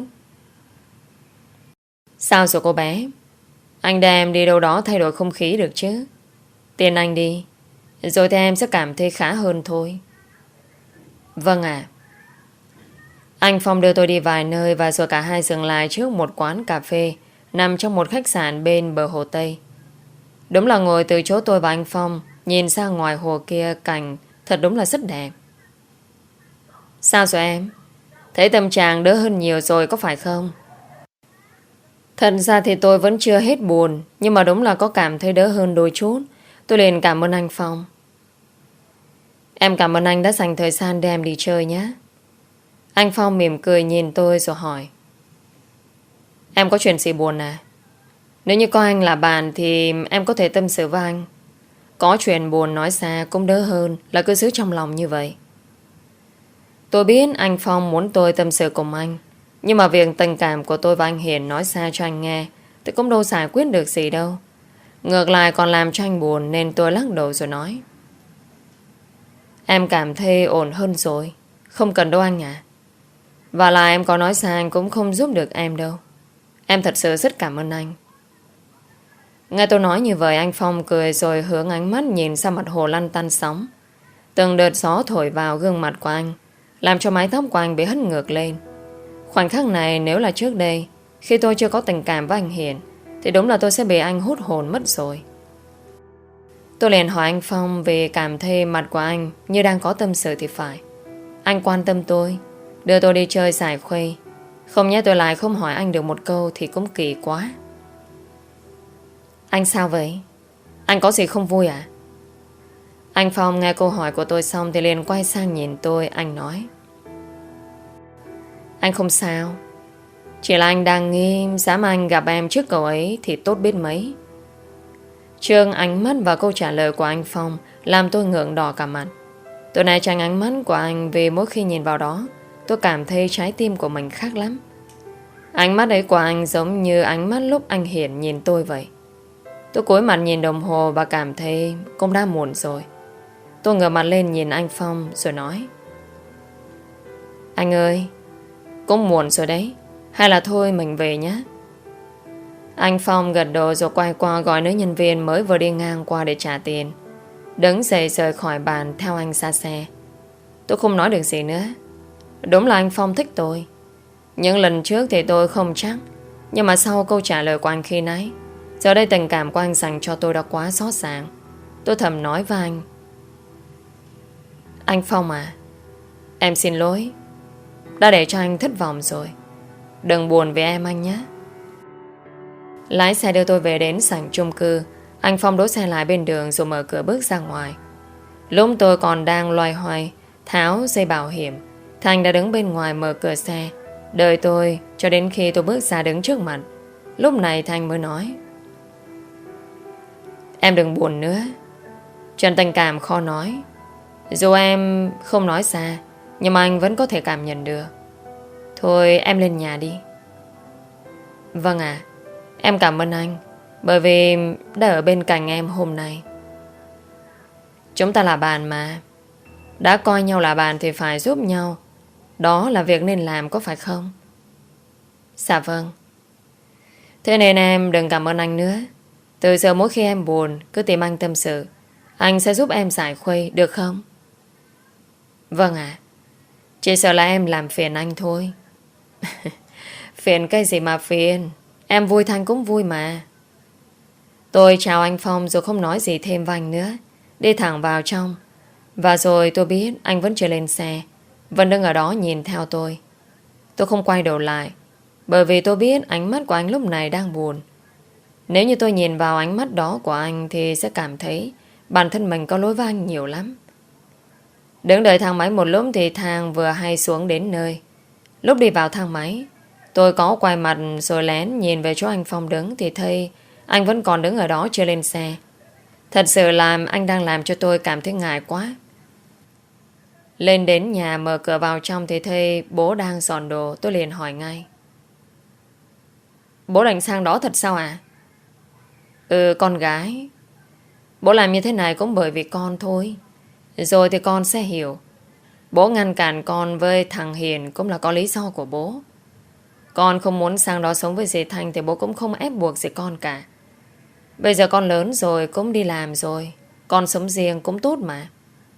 Sao rồi cô bé? Anh đưa em đi đâu đó thay đổi không khí được chứ? Tiền anh đi, rồi thì em sẽ cảm thấy khá hơn thôi. Vâng ạ. Anh Phong đưa tôi đi vài nơi và rồi cả hai dừng lại trước một quán cà phê nằm trong một khách sạn bên bờ hồ Tây. Đúng là ngồi từ chỗ tôi và anh Phong nhìn ra ngoài hồ kia cảnh thật đúng là rất đẹp. Sao rồi em? Thấy tâm trạng đỡ hơn nhiều rồi có phải không? Thật ra thì tôi vẫn chưa hết buồn, nhưng mà đúng là có cảm thấy đỡ hơn đôi chút. Tôi liền cảm ơn anh Phong. Em cảm ơn anh đã dành thời gian để em đi chơi nhé. Anh Phong mỉm cười nhìn tôi rồi hỏi. Em có chuyện gì buồn à? Nếu như có anh là bạn thì em có thể tâm sự với anh. Có chuyện buồn nói xa cũng đỡ hơn là cứ giữ trong lòng như vậy. Tôi biết anh Phong muốn tôi tâm sự cùng anh, nhưng mà việc tình cảm của tôi và anh Hiền nói xa cho anh nghe thì cũng đâu giải quyết được gì đâu. Ngược lại còn làm cho anh buồn, nên tôi lắc đầu rồi nói. Em cảm thấy ổn hơn rồi, không cần đâu anh à. Và là em có nói xa anh cũng không giúp được em đâu. Em thật sự rất cảm ơn anh. Nghe tôi nói như vậy anh Phong cười rồi hướng ánh mắt nhìn sang mặt hồ lăn tăn sóng. Từng đợt gió thổi vào gương mặt của anh, làm cho mái tóc của anh bị hất ngược lên. Khoảnh khắc này nếu là trước đây, khi tôi chưa có tình cảm với anh Hiền, thì đúng là tôi sẽ bị anh hút hồn mất rồi. Tôi liền hỏi anh Phong vì cảm thấy mặt của anh như đang có tâm sự thì phải. Anh quan tâm tôi, đưa tôi đi chơi giải khuây. Không nhẽ tôi lại không hỏi anh được một câu thì cũng kỳ quá. Anh sao vậy? Anh có gì không vui à? Anh Phong nghe câu hỏi của tôi xong thì liền quay sang nhìn tôi. Anh nói. Anh không sao. Chỉ là anh đang nghi dám anh gặp em trước cậu ấy thì tốt biết mấy. Trương ánh mắt và câu trả lời của anh Phong làm tôi ngượng đỏ cả mặt. Tôi né tránh ánh mắt của anh vì mỗi khi nhìn vào đó, tôi cảm thấy trái tim của mình khác lắm. Ánh mắt ấy của anh giống như ánh mắt lúc anh Hiển nhìn tôi vậy. Tôi cúi mặt nhìn đồng hồ và cảm thấy cũng đã muộn rồi. Tôi ngửa mặt lên nhìn anh Phong rồi nói: Anh ơi, cũng muộn rồi đấy, hay là thôi mình về nhé. Anh Phong gật đầu rồi quay qua gọi nữ nhân viên mới vừa đi ngang qua để trả tiền, đứng dậy rời khỏi bàn theo anh ra xe. Tôi không nói được gì nữa. Đúng là anh Phong thích tôi. Những lần trước thì tôi không chắc, nhưng mà sau câu trả lời của anh khi nãy, giờ đây tình cảm của anh dành cho tôi đã quá rõ ràng. Tôi thầm nói với anh: Anh Phong à, em xin lỗi, đã để cho anh thất vọng rồi. Đừng buồn vì em anh nhé. Lái xe đưa tôi về đến sảnh chung cư. Anh Phong đỗ xe lại bên đường rồi mở cửa bước ra ngoài. Lúc tôi còn đang loay hoay tháo dây bảo hiểm, Thành đã đứng bên ngoài mở cửa xe đợi tôi cho đến khi tôi bước ra đứng trước mặt. Lúc này Thành mới nói: Em đừng buồn nữa. Chuyện tình cảm khó nói. Dù em không nói ra, nhưng mà anh vẫn có thể cảm nhận được. Thôi em lên nhà đi. Vâng ạ, em cảm ơn anh, bởi vì đã ở bên cạnh em hôm nay. Chúng ta là bạn mà. Đã coi nhau là bạn thì phải giúp nhau. Đó là việc nên làm, có phải không? Dạ vâng. Thế nên em đừng cảm ơn anh nữa. Từ giờ mỗi khi em buồn, cứ tìm anh tâm sự. Anh sẽ giúp em giải khuây, được không? Vâng ạ. Chỉ sợ là em làm phiền anh thôi. Phiền cái gì mà phiền. Em vui Thanh cũng vui mà. Tôi chào anh Phong rồi không nói gì thêm với anh nữa, đi thẳng vào trong. Và rồi tôi biết anh vẫn chưa lên xe, vẫn đứng ở đó nhìn theo tôi. Tôi không quay đầu lại, bởi vì tôi biết ánh mắt của anh lúc này đang buồn. Nếu như tôi nhìn vào ánh mắt đó của anh thì sẽ cảm thấy bản thân mình có lỗi với anh nhiều lắm. Đứng đợi thang máy một lúc thì thang vừa hay xuống đến nơi. Lúc đi vào thang máy, tôi có quay mặt rồi lén nhìn về chỗ anh Phong đứng thì thấy anh vẫn còn đứng ở đó chưa lên xe. Thật sự là anh đang làm cho tôi cảm thấy ngại quá. Lên đến nhà mở cửa vào trong thì thấy bố đang dọn đồ. Tôi liền hỏi ngay: Bố định sang đó thật sao à? Ừ, con gái. Bố làm như thế này cũng bởi vì con thôi. Rồi thì con sẽ hiểu. Bố ngăn cản con với thằng Hiền cũng là có lý do của bố. Con không muốn sang đó sống với dì Thanh thì bố cũng không ép buộc gì con cả. Bây giờ con lớn rồi, cũng đi làm rồi, con sống riêng cũng tốt mà.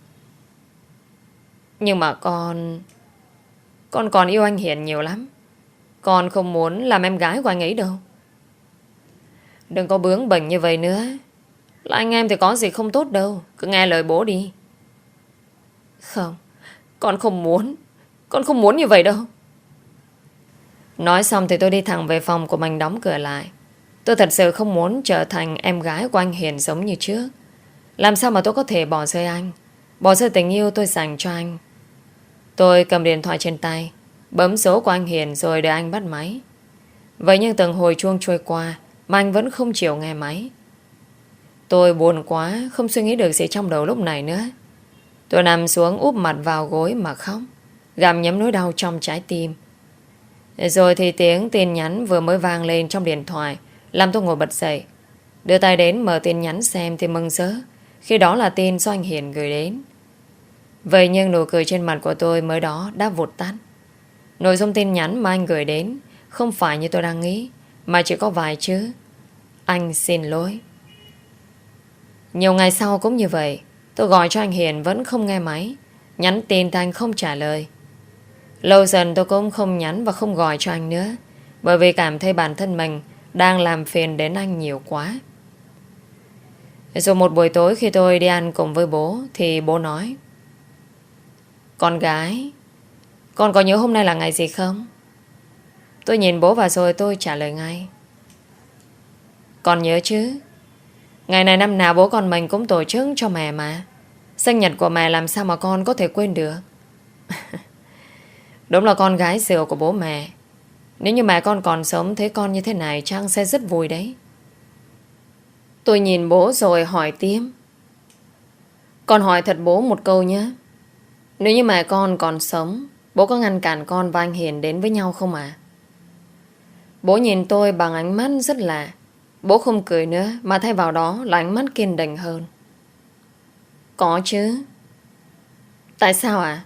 Nhưng mà con Con còn yêu anh Hiền nhiều lắm. Con không muốn làm em gái của anh ấy đâu. Đừng có bướng bỉnh như vậy nữa. Là anh em thì có gì không tốt đâu. Cứ nghe lời bố đi. Không, con không muốn. Con không muốn như vậy đâu. Nói xong thì tôi đi thẳng về phòng của mình đóng cửa lại. Tôi thật sự không muốn trở thành em gái của anh Hiền giống như trước. Làm sao mà tôi có thể bỏ rơi anh, bỏ rơi tình yêu tôi dành cho anh. Tôi cầm điện thoại trên tay, bấm số của anh Hiền rồi để anh bắt máy. Vậy nhưng từng hồi chuông trôi qua mà anh vẫn không chịu nghe máy. Tôi buồn quá, không suy nghĩ được gì trong đầu lúc này nữa. Tôi nằm xuống úp mặt vào gối mà khóc, gặm nhấm nỗi đau trong trái tim. Rồi thì tiếng tin nhắn vừa mới vang lên trong điện thoại làm tôi ngồi bật dậy. Đưa tay đến mở tin nhắn xem thì mừng rỡ khi đó là tin do anh Hiền gửi đến. Vậy nhưng nụ cười trên mặt của tôi mới đó đã vụt tắt. Nội dung tin nhắn mà anh gửi đến không phải như tôi đang nghĩ, mà chỉ có vài chữ: Anh xin lỗi. Nhiều ngày sau cũng như vậy. Tôi gọi cho anh Hiền vẫn không nghe máy, nhắn tin thì anh không trả lời. Lâu dần tôi cũng không nhắn và không gọi cho anh nữa, bởi vì cảm thấy bản thân mình đang làm phiền đến anh nhiều quá. Rồi một buổi tối khi tôi đi ăn cùng với bố thì bố nói: Con gái, con có nhớ hôm nay là ngày gì không? Tôi nhìn bố và rồi tôi trả lời ngay: Con nhớ chứ. Ngày này năm nào bố con mình cũng tổ chức cho mẹ mà. Sinh nhật của mẹ làm sao mà con có thể quên được. Đúng là con gái rượu của bố mẹ. Nếu như mẹ con còn sống thấy con như thế này chắc sẽ rất vui đấy. Tôi nhìn bố rồi hỏi tiếp: Con hỏi thật bố một câu nhé. Nếu như mẹ con còn sống, bố có ngăn cản con và anh Hiền đến với nhau không à? Bố nhìn tôi bằng ánh mắt rất lạ. Bố không cười nữa, mà thay vào đó là ánh mắt kiên định hơn. Có chứ. Tại sao ạ? À?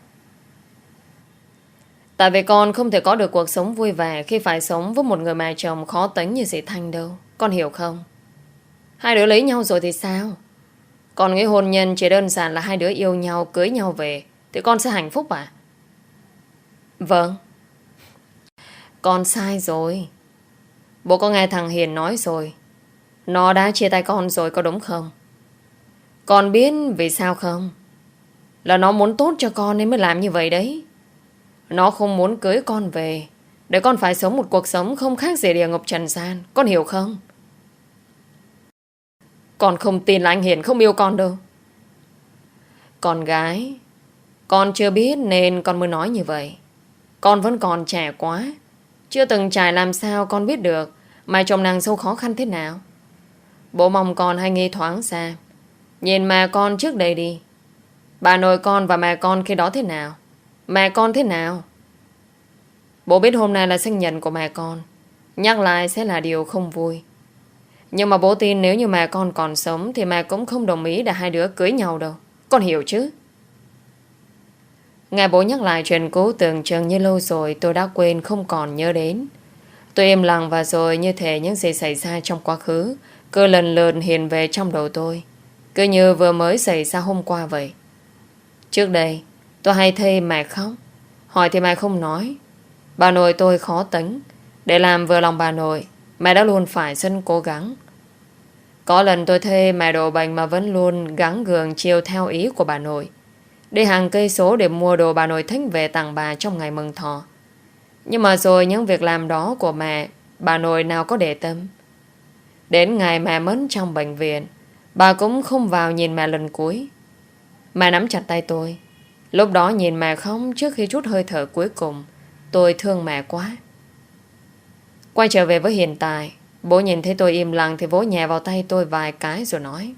Tại vì con không thể có được cuộc sống vui vẻ khi phải sống với một người mẹ chồng khó tính như dì Thanh đâu. Con hiểu không? Hai đứa lấy nhau rồi thì sao? Con nghĩ hôn nhân chỉ đơn giản là hai đứa yêu nhau, cưới nhau về thì con sẽ hạnh phúc à? Vâng. Con sai rồi. Bố có nghe thằng Hiền nói rồi. Nó đã chia tay con rồi có đúng không? Con biết vì sao không? Là nó muốn tốt cho con nên mới làm như vậy đấy. Nó không muốn cưới con về để con phải sống một cuộc sống không khác gì địa ngục trần gian. Con hiểu không? Con không tin là anh Hiền không yêu con đâu. Con gái, con chưa biết nên con mới nói như vậy. Con vẫn còn trẻ quá, chưa từng trải làm sao con biết được mẹ chồng nàng sâu khó khăn thế nào. Bố mong con hay nghĩ thoáng xa. Nhìn mẹ con trước đây đi. Bà nội con và mẹ con khi đó thế nào? Mẹ con thế nào? Bố biết hôm nay là sinh nhật của mẹ con. Nhắc lại sẽ là điều không vui. Nhưng mà bố tin nếu như mẹ con còn sống thì mẹ cũng không đồng ý để hai đứa cưới nhau đâu. Con hiểu chứ? Nghe bố nhắc lại chuyện cũ tưởng chừng như lâu rồi tôi đã quên không còn nhớ đến. Tôi im lặng và rồi như thể những gì xảy ra trong quá khứ cứ lần lượt hiện về trong đầu tôi. Cứ như vừa mới xảy ra hôm qua vậy. Trước đây tôi hay thấy mẹ khóc. Hỏi thì mẹ không nói. Bà nội tôi khó tính. Để làm vừa lòng bà nội, mẹ đã luôn phải rất cố gắng. Có lần tôi thấy mẹ đổ bệnh mà vẫn luôn gắng gượng chiều theo ý của bà nội. Đi hàng cây số để mua đồ bà nội thích về tặng bà trong ngày mừng thọ. Nhưng mà rồi những việc làm đó của mẹ, bà nội nào có để tâm. Đến ngày mẹ mất trong bệnh viện, bà cũng không vào nhìn mẹ lần cuối. Mẹ nắm chặt tay tôi. Lúc đó nhìn mẹ khóc trước khi chút hơi thở cuối cùng, tôi thương mẹ quá. Quay trở về với hiện tại, bố nhìn thấy tôi im lặng thì vỗ nhẹ vào tay tôi vài cái rồi nói: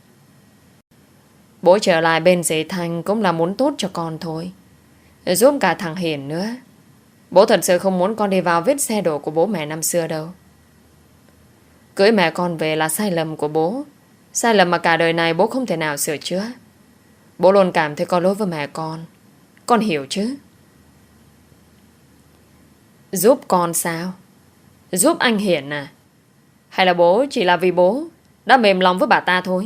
bố trở lại bên dì Thanh cũng là muốn tốt cho con thôi, giúp cả thằng Hiền nữa. Bố thật sự không muốn con đi vào vết xe đổ của bố mẹ năm xưa đâu. Cưới mẹ con về là sai lầm của bố. Sai lầm mà cả đời này bố không thể nào sửa chữa. Bố luôn cảm thấy có lỗi với mẹ con. Con hiểu chứ? Giúp con sao? Giúp anh Hiền à? Hay là bố chỉ là vì bố đã mềm lòng với bà ta thôi?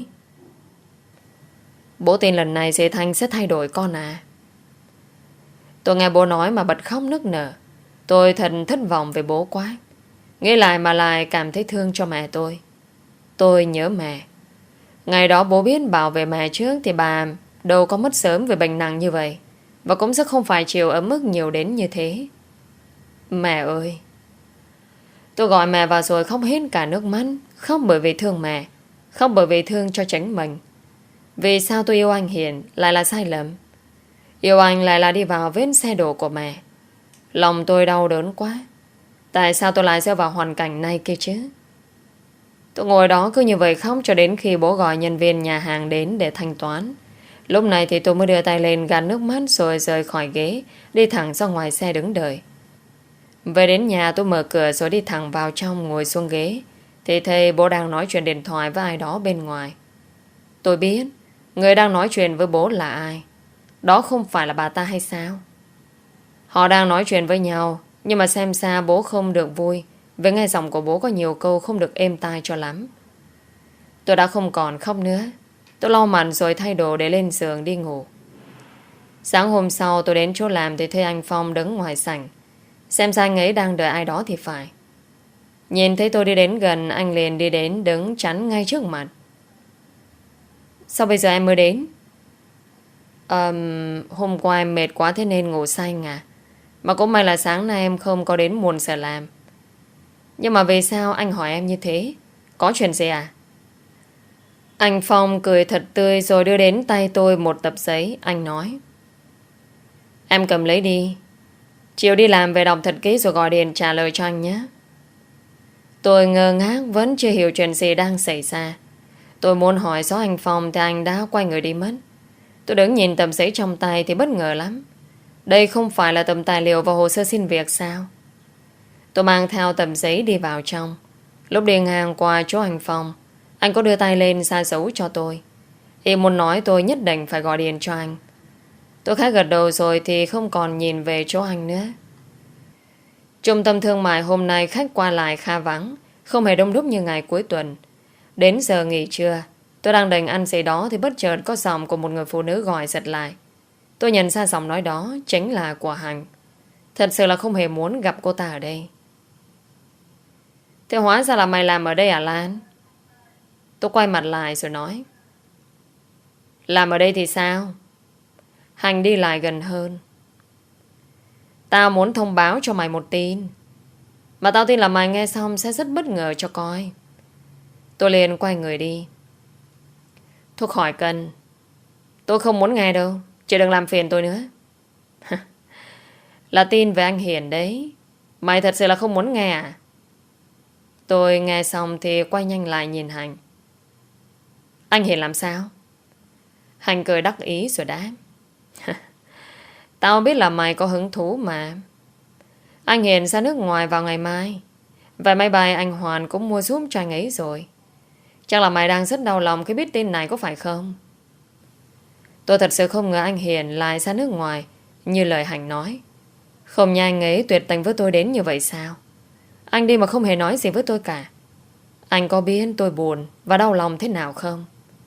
Bố tin lần này dì Thanh sẽ thay đổi con à? Tôi nghe bố nói mà bật khóc nức nở. Tôi thật thất vọng về bố quá. Nghĩ lại mà lại cảm thấy thương cho mẹ tôi. Tôi nhớ mẹ. Ngày đó bố biết bảo vệ mẹ trước thì bà đâu có mất sớm vì bệnh nặng như vậy. Và cũng sẽ không phải chịu ấm ức nhiều đến như thế. Mẹ ơi! Tôi gọi mẹ vào rồi khóc hết cả nước mắt. Khóc bởi vì thương mẹ. Khóc bởi vì thương cho chính mình. Vì sao tôi yêu anh Hiền lại là sai lầm? Yêu anh lại là đi vào vết xe đổ của mẹ. Lòng tôi đau đớn quá. Tại sao tôi lại rơi vào hoàn cảnh này kia chứ? Tôi ngồi đó cứ như vậy khóc cho đến khi bố gọi nhân viên nhà hàng đến để thanh toán. Lúc này thì tôi mới đưa tay lên gạt nước mắt rồi rời khỏi ghế, đi thẳng ra ngoài xe đứng đợi. Về đến nhà tôi mở cửa rồi đi thẳng vào trong ngồi xuống ghế. Thì thấy bố đang nói chuyện điện thoại với ai đó bên ngoài. Tôi biết người đang nói chuyện với bố là ai. Đó không phải là bà ta hay sao? Họ đang nói chuyện với nhau, nhưng mà xem xa bố không được vui vì nghe giọng của bố có nhiều câu không được êm tai cho lắm. Tôi đã không còn khóc nữa. Tôi lau mặt rồi thay đồ để lên giường đi ngủ. Sáng hôm sau tôi đến chỗ làm thì thấy anh Phong đứng ngoài sảnh. Xem ra anh ấy đang đợi ai đó thì phải. Nhìn thấy tôi đi đến gần, anh liền đi đến đứng chắn ngay trước mặt. Sao bây giờ em mới đến? Um, hôm qua em mệt quá thế nên ngủ say à? Mà cũng may là sáng nay em không có đến muộn giờ làm. Nhưng mà vì sao anh hỏi em như thế? Có chuyện gì à? Anh Phong cười thật tươi rồi đưa đến tay tôi một tập giấy. Anh nói: em cầm lấy đi. Chiều đi làm về đọc thật kỹ rồi gọi điện trả lời cho anh nhé. Tôi ngơ ngác vẫn chưa hiểu chuyện gì đang xảy ra. Tôi muốn hỏi rõ anh Phong thì anh đã quay người đi mất. Tôi đứng nhìn tấm giấy trong tay thì bất ngờ lắm. Đây không phải là tấm tài liệu và hồ sơ xin việc sao? Tôi mang theo tấm giấy đi vào trong. Lúc đi ngang qua chỗ anh Phong, anh có đưa tay lên ra dấu cho tôi. Ý muốn nói tôi nhất định phải gọi điện cho anh. Tôi khá gật đầu rồi thì không còn nhìn về chỗ anh nữa. Trung tâm thương mại hôm nay khách qua lại khá vắng, không hề đông đúc như ngày cuối tuần. Đến giờ nghỉ trưa, tôi đang định ăn gì đó thì bất chợt có giọng của một người phụ nữ gọi giật lại. Tôi nhận ra giọng nói đó chính là của Hằng. Thật sự là không hề muốn gặp cô ta ở đây. Thế hóa ra là mày làm ở đây à Lan? Tôi quay mặt lại rồi nói. Làm ở đây thì sao? Hằng đi lại gần hơn. Tao muốn thông báo cho mày một tin, mà tao tin là mày nghe xong sẽ rất bất ngờ cho coi. Tôi liền quay người đi. Thuốc khỏi cần. Tôi không muốn nghe đâu. Chị đừng làm phiền tôi nữa. Là tin về anh Hiền đấy. Mày thật sự là không muốn nghe à? Tôi nghe xong thì quay nhanh lại nhìn Hạnh. Anh Hiền làm sao? Hạnh cười đắc ý rồi đáp. Tao biết là mày có hứng thú mà. Anh Hiền ra nước ngoài vào ngày mai. Và máy bay anh Hoàn cũng mua giúp cho anh ấy rồi. Chắc là mày đang rất đau lòng khi biết tin này có phải không? Tôi thật sự không ngờ anh Hiền lại ra nước ngoài như lời Hạnh nói. Không nha, anh ấy tuyệt tình với tôi đến như vậy sao? Anh đi mà không hề nói gì với tôi cả. Anh có biết tôi buồn và đau lòng thế nào không?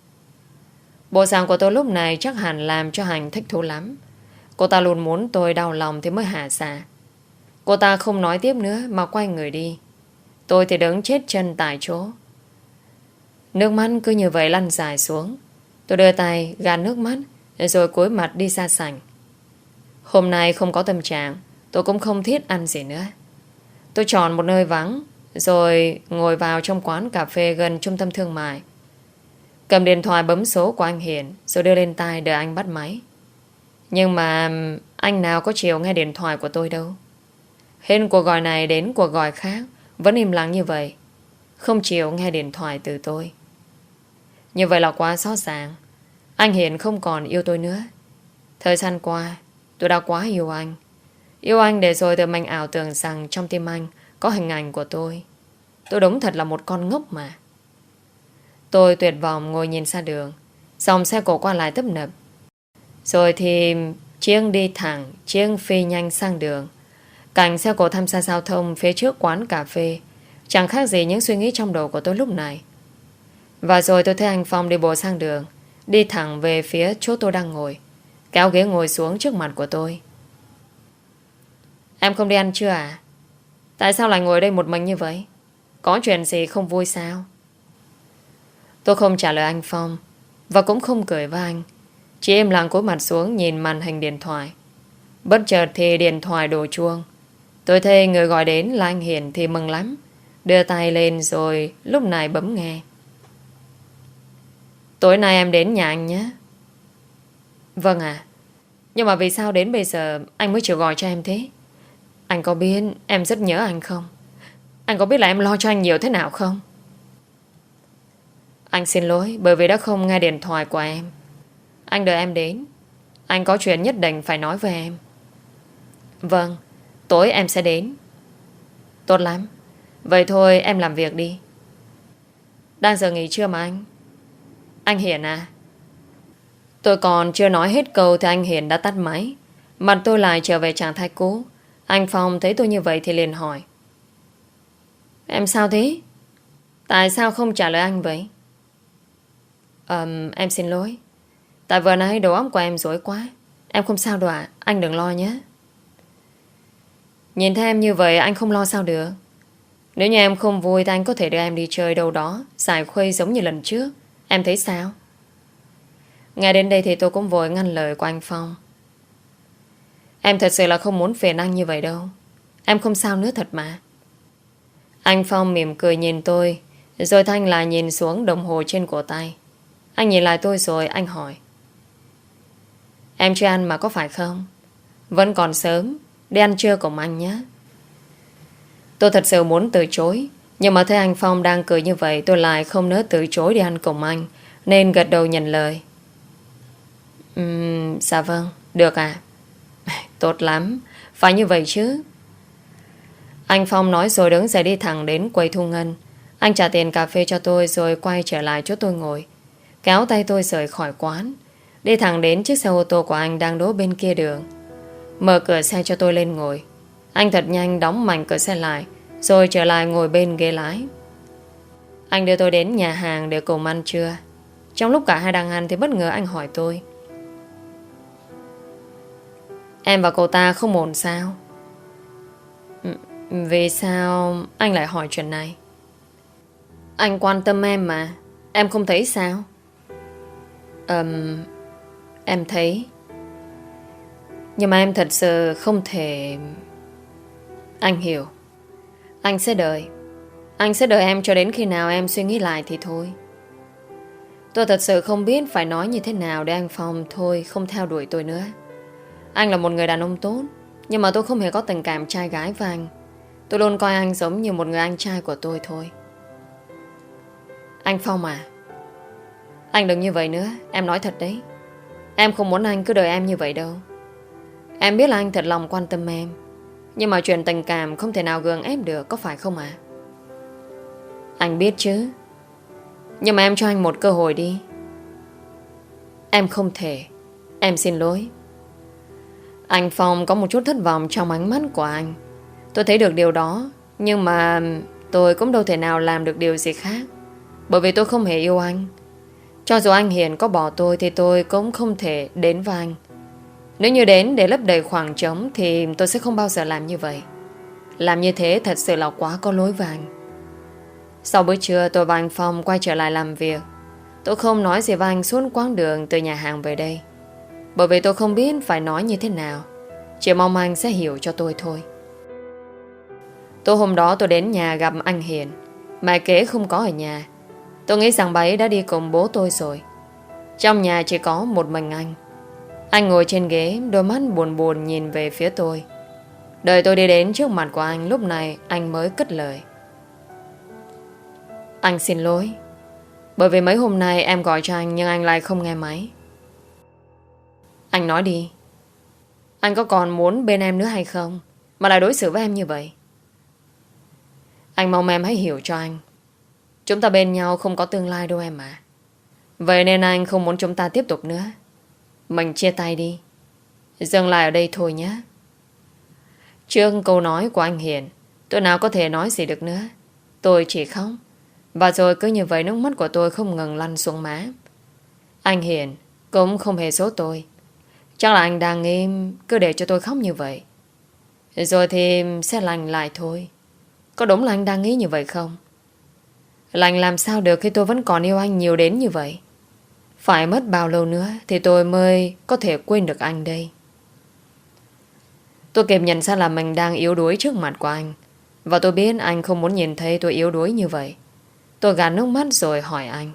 Bộ dạng của tôi lúc này chắc hẳn làm cho Hạnh thích thú lắm. Cô ta luôn muốn tôi đau lòng thì mới hạ xả. Cô ta không nói tiếp nữa mà quay người đi. Tôi thì đứng chết chân tại chỗ. Nước mắt cứ như vậy lăn dài xuống. Tôi đưa tay gạt nước mắt rồi cúi mặt đi ra sảnh. Hôm nay không có tâm trạng, tôi cũng không thiết ăn gì nữa. Tôi chọn một nơi vắng rồi ngồi vào trong quán cà phê gần trung tâm thương mại. Cầm điện thoại bấm số của anh Hiền rồi đưa lên tai đợi anh bắt máy. Nhưng mà anh nào có chịu nghe điện thoại của tôi đâu. Hết cuộc gọi này đến cuộc gọi khác vẫn im lặng như vậy, không chịu nghe điện thoại từ tôi. Như vậy là quá xót xa. Anh Hiền không còn yêu tôi nữa. Thời gian qua tôi đã quá yêu anh. Yêu anh để rồi tự mình ảo tưởng rằng trong tim anh có hình ảnh của tôi. Tôi đúng thật là một con ngốc mà. Tôi tuyệt vọng ngồi nhìn xa đường. Dòng xe cổ qua lại tấp nập. Rồi thì chiếc đi thẳng, chiếc phi nhanh sang đường. Cảnh xe cổ tham gia giao thông phía trước quán cà phê chẳng khác gì những suy nghĩ trong đầu của tôi lúc này. Và rồi tôi thấy anh Phong đi bộ sang đường, đi thẳng về phía chỗ tôi đang ngồi, kéo ghế ngồi xuống trước mặt của tôi. Em không đi ăn chưa à? Tại sao lại ngồi đây một mình như vậy? Có chuyện gì không vui sao? Tôi không trả lời anh Phong và cũng không cười với anh, chỉ im lặng cúi mặt xuống nhìn màn hình điện thoại. Bất chợt thì điện thoại đổ chuông. Tôi thấy người gọi đến là anh Hiền thì mừng lắm, đưa tay lên rồi lúc này bấm nghe. Tối nay em đến nhà anh nhé. Vâng ạ. Nhưng mà vì sao đến bây giờ anh mới chịu gọi cho em thế? Anh có biết em rất nhớ anh không? Anh có biết là em lo cho anh nhiều thế nào không? Anh xin lỗi bởi vì đã không nghe điện thoại của em. Anh đợi em đến. Anh có chuyện nhất định phải nói với em. Vâng, tối em sẽ đến. Tốt lắm. Vậy thôi em làm việc đi. Đang giờ nghỉ trưa mà anh. Anh Hiền à? Tôi còn chưa nói hết câu thì anh Hiền đã tắt máy. Mặt tôi lại trở về trạng thái cũ. Anh Phong thấy tôi như vậy thì liền hỏi. Em sao thế? Tại sao không trả lời anh vậy? Ờm, em xin lỗi. Tại vừa nãy đầu óc của em rối quá. Em không sao đâu ạ. Anh đừng lo nhé. Nhìn thấy em như vậy anh không lo sao được. Nếu như em không vui thì anh có thể đưa em đi chơi đâu đó giải khuây giống như lần trước. Em thấy sao? Nghe đến đây thì tôi cũng vội ngăn lời của anh Phong. Em thật sự là không muốn phiền anh như vậy đâu. Em không sao nữa thật mà. Anh Phong mỉm cười nhìn tôi, rồi Thanh lại nhìn xuống đồng hồ trên cổ tay. Anh nhìn lại tôi rồi anh hỏi. Em chưa ăn mà có phải không? Vẫn còn sớm, đi ăn trưa cùng anh nhé. Tôi thật sự muốn từ chối, nhưng mà thấy anh Phong đang cười như vậy, tôi lại không nỡ từ chối đi ăn cùng anh, nên gật đầu nhận lời. Ừm, dạ vâng, được à. Tốt lắm, phải như vậy chứ. Anh Phong nói rồi đứng dậy đi thẳng đến quầy thu ngân. Anh trả tiền cà phê cho tôi rồi quay trở lại chỗ tôi ngồi, kéo tay tôi rời khỏi quán, đi thẳng đến chiếc xe ô tô của anh đang đỗ bên kia đường. Mở cửa xe cho tôi lên ngồi. Anh thật nhanh đóng mạnh cửa xe lại, rồi trở lại ngồi bên ghế lái. Anh đưa tôi đến nhà hàng để cùng ăn trưa. Trong lúc cả hai đang ăn thì bất ngờ anh hỏi tôi: Em và cô ta không ổn sao? Ừ, vì sao anh lại hỏi chuyện này? Anh quan tâm em mà. Em không thấy sao? Ừm, em thấy. Nhưng mà em thật sự không thể. Anh hiểu. Anh sẽ đợi. Anh sẽ đợi em cho đến khi nào em suy nghĩ lại thì thôi. Tôi thật sự không biết phải nói như thế nào để anh Phong thôi không theo đuổi tôi nữa. Anh là một người đàn ông tốt, nhưng mà tôi không hề có tình cảm trai gái với anh. Tôi luôn coi anh giống như một người anh trai của tôi thôi. Anh Phong à, anh đừng như vậy nữa. Em nói thật đấy. Em không muốn anh cứ đợi em như vậy đâu. Em biết là anh thật lòng quan tâm em, nhưng mà chuyện tình cảm không thể nào gượng ép được, có phải không ạ? À? Anh biết chứ. Nhưng mà em cho anh một cơ hội đi. Em không thể. Em xin lỗi. Anh Phong có một chút thất vọng trong ánh mắt của anh. Tôi thấy được điều đó. Nhưng mà tôi cũng đâu thể nào làm được điều gì khác, bởi vì tôi không hề yêu anh. Cho dù anh Hiền có bỏ tôi thì tôi cũng không thể đến với anh. Nếu như đến để lấp đầy khoảng trống thì tôi sẽ không bao giờ làm như vậy. Làm như thế thật sự là quá có lỗi với anh. Sau bữa trưa tôi và anh Phong quay trở lại làm việc. Tôi không nói gì với anh suốt quãng đường từ nhà hàng về đây, bởi vì tôi không biết phải nói như thế nào. Chỉ mong anh sẽ hiểu cho tôi thôi. Tối hôm đó tôi đến nhà gặp anh Hiền. Mẹ kế không có ở nhà. Tôi nghĩ rằng bà ấy đã đi cùng bố tôi rồi. Trong nhà chỉ có một mình anh. Anh ngồi trên ghế, đôi mắt buồn buồn nhìn về phía tôi. Đợi tôi đi đến trước mặt của anh, lúc này anh mới cất lời: Anh xin lỗi, bởi vì mấy hôm nay em gọi cho anh nhưng anh lại không nghe máy. Anh nói đi. Anh có còn muốn bên em nữa hay không, mà lại đối xử với em như vậy? Anh mong em hãy hiểu cho anh. Chúng ta bên nhau không có tương lai đâu em à. Vậy nên anh không muốn chúng ta tiếp tục nữa. Mình chia tay đi. Dừng lại ở đây thôi nhé. Trước câu nói của anh Hiền, tôi nào có thể nói gì được nữa. Tôi chỉ khóc. Và rồi cứ như vậy nước mắt của tôi không ngừng lăn xuống má. Anh Hiền cũng không hề số tôi. Chắc là anh đang im, cứ để cho tôi khóc như vậy, rồi thì sẽ lành lại thôi. Có đúng là anh đang nghĩ như vậy không? Lành làm sao được khi tôi vẫn còn yêu anh nhiều đến như vậy? Phải mất bao lâu nữa thì tôi mới có thể quên được anh đây? Tôi kịp nhận ra là mình đang yếu đuối trước mặt của anh, và tôi biết anh không muốn nhìn thấy tôi yếu đuối như vậy. Tôi gạt nước mắt rồi hỏi anh: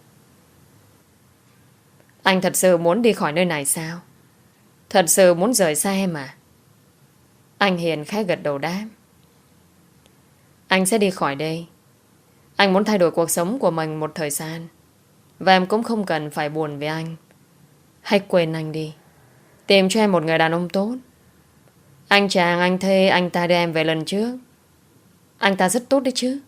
Anh thật sự muốn đi khỏi nơi này sao? Thật sự muốn rời xa em à? Anh Hiền khẽ gật đầu đáp: Anh sẽ đi khỏi đây. Anh muốn thay đổi cuộc sống của mình một thời gian, và em cũng không cần phải buồn vì anh. Hãy quên anh đi. Tìm cho em một người đàn ông tốt. Anh chàng anh thê anh ta đưa em về lần trước, anh ta rất tốt đấy chứ.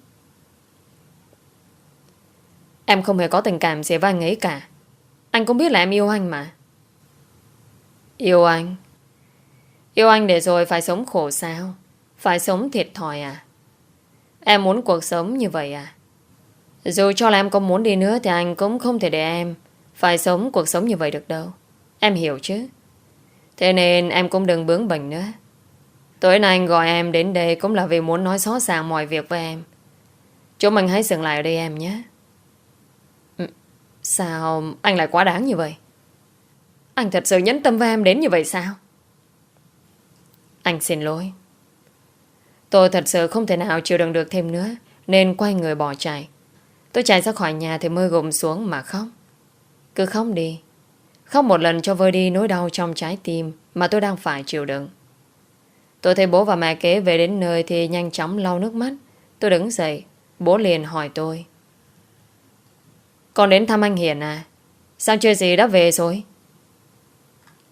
Em không hề có tình cảm gì với anh ấy cả. Anh cũng biết là em yêu anh mà. Yêu anh? Yêu anh để rồi phải sống khổ sao? Phải sống thiệt thòi à? Em muốn cuộc sống như vậy à? Dù cho là em có muốn đi nữa thì anh cũng không thể để em phải sống cuộc sống như vậy được đâu. Em hiểu chứ? Thế nên em cũng đừng bướng bỉnh nữa. Tối nay anh gọi em đến đây cũng là vì muốn nói rõ ràng mọi việc với em. Chúng mình hãy dừng lại ở đây em nhé. Ừ, sao anh lại quá đáng như vậy? Anh thật sự nhẫn tâm với em đến như vậy sao? Anh xin lỗi. Tôi thật sự không thể nào chịu đựng được thêm nữa, nên quay người bỏ chạy. Tôi chạy ra khỏi nhà thì mới gục xuống mà khóc. Cứ khóc đi. Khóc một lần cho vơi đi nỗi đau trong trái tim mà tôi đang phải chịu đựng. Tôi thấy bố và mẹ kế về đến nơi thì nhanh chóng lau nước mắt. Tôi đứng dậy. Bố liền hỏi tôi: Con đến thăm anh Hiền à? Sao chưa gì đã về rồi?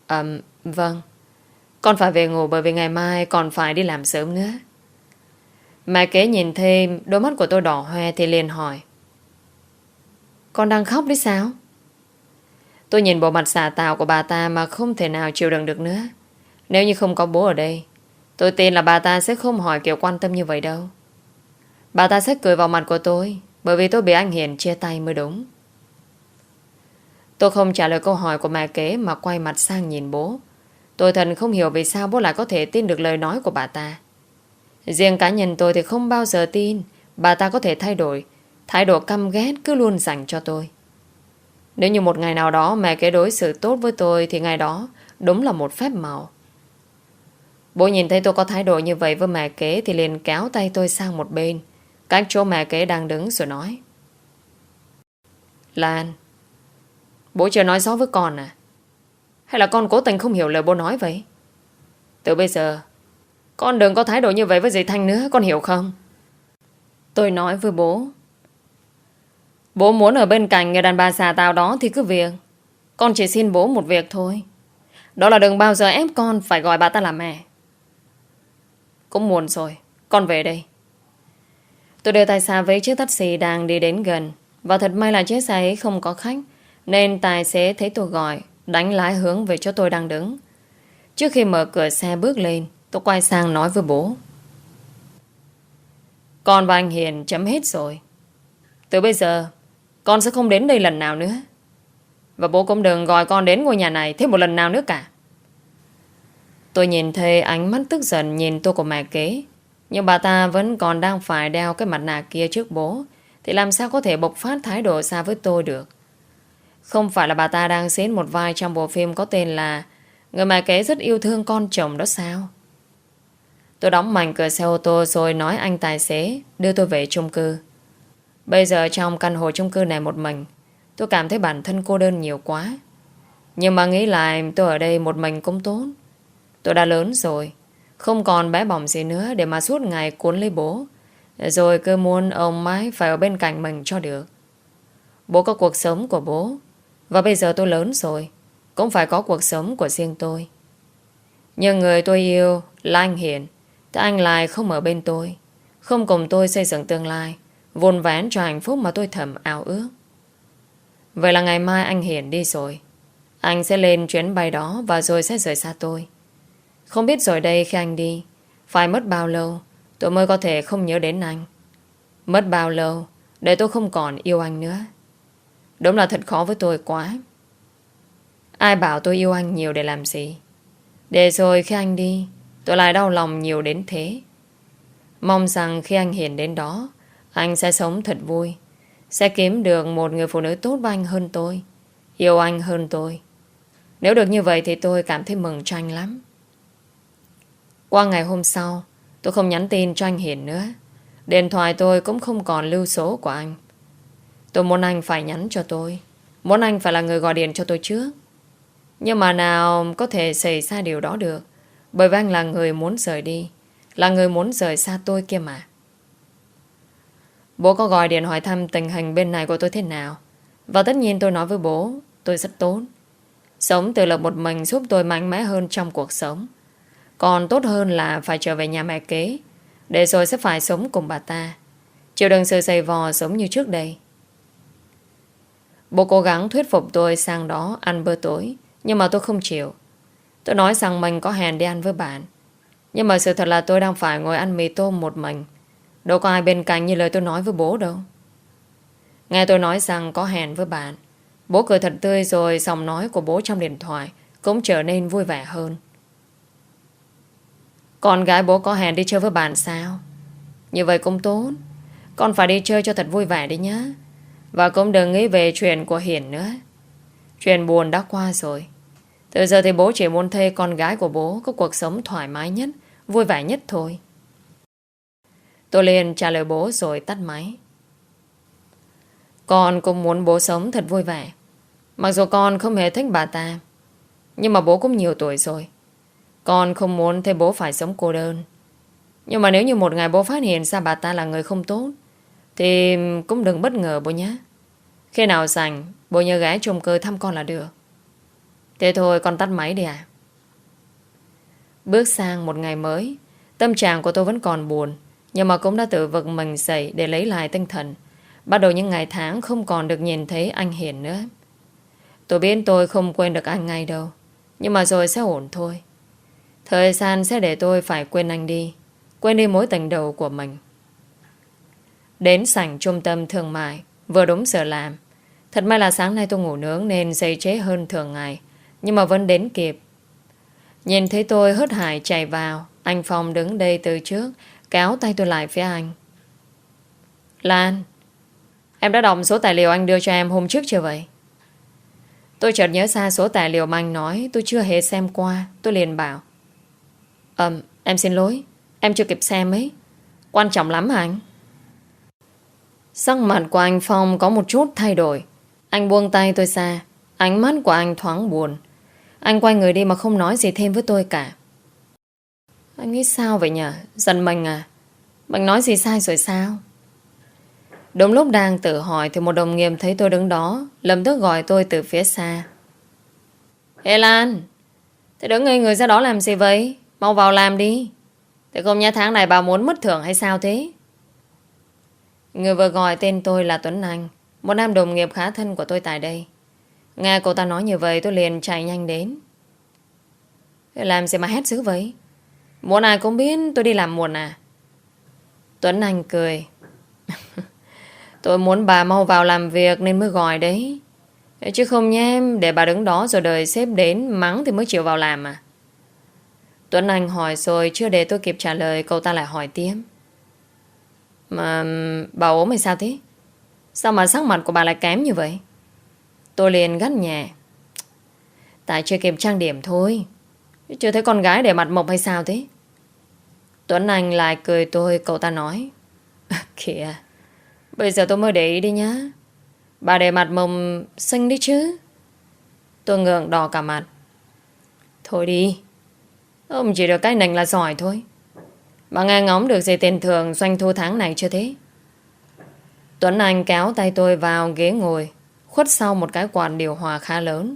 Ừm, vâng. Con phải về ngủ bởi vì ngày mai còn phải đi làm sớm nữa. Mẹ kế nhìn thêm đôi mắt của tôi đỏ hoe thì liền hỏi. Con đang khóc đấy sao? Tôi nhìn bộ mặt xà tào của bà ta mà không thể nào chịu đựng được nữa. Nếu như không có bố ở đây, tôi tin là bà ta sẽ không hỏi kiểu quan tâm như vậy đâu. Bà ta sẽ cười vào mặt của tôi bởi vì tôi bị anh Hiền chia tay mới đúng. Tôi không trả lời câu hỏi của mẹ kế mà quay mặt sang nhìn bố. Tôi thật không hiểu vì sao bố lại có thể tin được lời nói của bà ta. Riêng cá nhân tôi thì không bao giờ tin bà ta có thể thay đổi. Thái độ căm ghét cứ luôn dành cho tôi. Nếu như một ngày nào đó mẹ kế đối xử tốt với tôi thì ngày đó đúng là một phép màu. Bố nhìn thấy tôi có thái độ như vậy với mẹ kế thì liền kéo tay tôi sang một bên, cách chỗ mẹ kế đang đứng rồi nói. Lan, bố chưa nói rõ với con à? Hay là con cố tình không hiểu lời bố nói vậy? Từ bây giờ con đừng có thái độ như vậy với dì Thanh nữa, con hiểu không? Tôi nói với bố. Bố muốn ở bên cạnh người đàn bà xà tào đó thì cứ việc. Con chỉ xin bố một việc thôi. Đó là đừng bao giờ ép con phải gọi bà ta là mẹ. Cũng muộn rồi, con về đây. Tôi đưa tay xa với chiếc taxi đang đi đến gần. Và thật may là chiếc xe ấy không có khách, nên tài xế thấy tôi gọi, đánh lái hướng về chỗ tôi đang đứng. Trước khi mở cửa xe bước lên, tôi quay sang nói với bố. Con và anh Hiền chấm hết rồi. Từ bây giờ con sẽ không đến đây lần nào nữa. Và bố cũng đừng gọi con đến ngôi nhà này thêm một lần nào nữa cả. Tôi nhìn thấy ánh mắt tức giận nhìn tôi của mẹ kế. Nhưng bà ta vẫn còn đang phải đeo cái mặt nạ kia trước bố, thì làm sao có thể bộc phát thái độ xa với tôi được. Không phải là bà ta đang diễn một vai trong bộ phim có tên là Người mẹ kế rất yêu thương con chồng đó sao? Tôi đóng mạnh cửa xe ô tô rồi nói anh tài xế đưa tôi về chung cư. Bây giờ trong căn hộ chung cư này một mình, tôi cảm thấy bản thân cô đơn nhiều quá. Nhưng mà nghĩ lại tôi ở đây một mình cũng tốt. Tôi đã lớn rồi, không còn bé bỏng gì nữa để mà suốt ngày cuốn lấy bố, rồi cứ muốn ông mãi phải ở bên cạnh mình cho được. Bố có cuộc sống của bố, và bây giờ tôi lớn rồi, cũng phải có cuộc sống của riêng tôi. Nhưng người tôi yêu là anh Hiền, thì anh lại không ở bên tôi, không cùng tôi xây dựng tương lai, vun vén cho hạnh phúc mà tôi thầm ao ước. Vậy là ngày mai anh Hiền đi rồi, anh sẽ lên chuyến bay đó và rồi sẽ rời xa tôi. Không biết rồi đây khi anh đi, phải mất bao lâu tôi mới có thể không nhớ đến anh. Mất bao lâu để tôi không còn yêu anh nữa. Đúng là thật khó với tôi quá. Ai bảo tôi yêu anh nhiều để làm gì? Để rồi khi anh đi, tôi lại đau lòng nhiều đến thế. Mong rằng khi anh Hiền đến đó, anh sẽ sống thật vui, sẽ kiếm được một người phụ nữ tốt với anh hơn tôi, yêu anh hơn tôi. Nếu được như vậy thì tôi cảm thấy mừng cho anh lắm. Qua ngày hôm sau, tôi không nhắn tin cho anh Hiền nữa. Điện thoại tôi cũng không còn lưu số của anh. Tôi muốn anh phải nhắn cho tôi, muốn anh phải là người gọi điện cho tôi trước. Nhưng mà nào có thể xảy ra điều đó được, bởi vì anh là người muốn rời đi, là người muốn rời xa tôi kia mà. Bố có gọi điện hỏi thăm tình hình bên này của tôi thế nào. Và tất nhiên tôi nói với bố tôi rất tốt. Sống tự lập một mình giúp tôi mạnh mẽ hơn trong cuộc sống. Còn tốt hơn là phải trở về nhà mẹ kế, để rồi sẽ phải sống cùng bà ta, chịu đựng sự dày vò giống như trước đây. Bố cố gắng thuyết phục tôi sang đó ăn bữa tối, nhưng mà tôi không chịu. Tôi nói rằng mình có hẹn đi ăn với bạn, nhưng mà sự thật là tôi đang phải ngồi ăn mì tôm một mình, đâu có ai bên cạnh như lời tôi nói với bố đâu. Nghe tôi nói rằng có hẹn với bạn, bố cười thật tươi, rồi giọng nói của bố trong điện thoại cũng trở nên vui vẻ hơn. Con gái bố có hẹn đi chơi với bạn sao? Như vậy cũng tốt. Con phải đi chơi cho thật vui vẻ đi nhá. Và cũng đừng nghĩ về chuyện của Hiền nữa. Chuyện buồn đã qua rồi. Từ giờ thì bố chỉ muốn thấy con gái của bố có cuộc sống thoải mái nhất, vui vẻ nhất thôi. Tôi liền trả lời bố rồi tắt máy. Con cũng muốn bố sống thật vui vẻ. Mặc dù con không hề thích bà ta, nhưng mà bố cũng nhiều tuổi rồi. Con không muốn thấy bố phải sống cô đơn. Nhưng mà nếu như một ngày bố phát hiện ra bà ta là người không tốt, thì cũng đừng bất ngờ bố nhé. Khi nào rảnh, bố nhớ ghé chung cư thăm con là được. Thế thôi con tắt máy đi à? Bước sang một ngày mới, tâm trạng của tôi vẫn còn buồn, nhưng mà cũng đã tự vực mình dậy để lấy lại tinh thần. Bắt đầu những ngày tháng không còn được nhìn thấy anh Hiền nữa. Tôi biết tôi không quên được anh ngay đâu, nhưng mà rồi sẽ ổn thôi. Thời gian sẽ để tôi phải quên anh đi, quên đi mối tình đầu của mình. Đến sảnh trung tâm thương mại, vừa đúng giờ làm. Thật may là sáng nay tôi ngủ nướng nên dậy trễ hơn thường ngày, nhưng mà vẫn đến kịp. Nhìn thấy tôi hớt hải chạy vào, anh Phong đứng đây từ trước, kéo tay tôi lại phía anh. Lan, em đã đọc số tài liệu anh đưa cho em hôm trước chưa vậy? Tôi chợt nhớ ra số tài liệu mà anh nói tôi chưa hề xem qua. Tôi liền bảo: Ừm, em xin lỗi, em chưa kịp xem ấy. Quan trọng lắm hả anh? Sắc mặt của anh Phong có một chút thay đổi. Anh buông tay tôi ra. Ánh mắt của anh thoáng buồn. Anh quay người đi mà không nói gì thêm với tôi cả. Anh nghĩ sao vậy nhỉ? Giận mình à? Mình nói gì sai rồi sao? Đúng lúc đang tự hỏi thì một đồng nghiệp thấy tôi đứng đó, lập tức gọi tôi từ phía xa. Ê Lan, thế đứng ngây người ra đó làm gì vậy? Mau vào làm đi. Thế không nhá, tháng này bà muốn mất thưởng hay sao thế? Người vừa gọi tên tôi là Tuấn Anh, một nam đồng nghiệp khá thân của tôi tại đây. Nghe cô ta nói như vậy tôi liền chạy nhanh đến. Làm gì mà hét dữ vậy? Muốn ai cũng biết tôi đi làm muộn à? Tuấn Anh cười. Tôi muốn bà mau vào làm việc nên mới gọi đấy. Chứ không nhé em, để bà đứng đó rồi đợi sếp đến mắng thì mới chịu vào làm à? Tuấn Anh hỏi rồi chưa để tôi kịp trả lời, cậu ta lại hỏi tiếp. Mà bà ốm hay sao thế? Sao mà sắc mặt của bà lại kém như vậy? Tôi liền gắt nhẹ. Tại chưa kịp trang điểm thôi. Chưa thấy con gái để mặt mộc hay sao thế? Tuấn Anh lại cười tôi, cậu ta nói. Kìa, bây giờ tôi mới để ý đi nhá. Bà để mặt mông xinh đi chứ. Tôi ngượng đỏ cả mặt. Thôi đi, ông chỉ được cái nành là giỏi thôi. Bà nghe ngóng được gì tiền thưởng doanh thu tháng này chưa thế? Tuấn Anh kéo tay tôi vào ghế ngồi, khuất sau một cái quạt điều hòa khá lớn.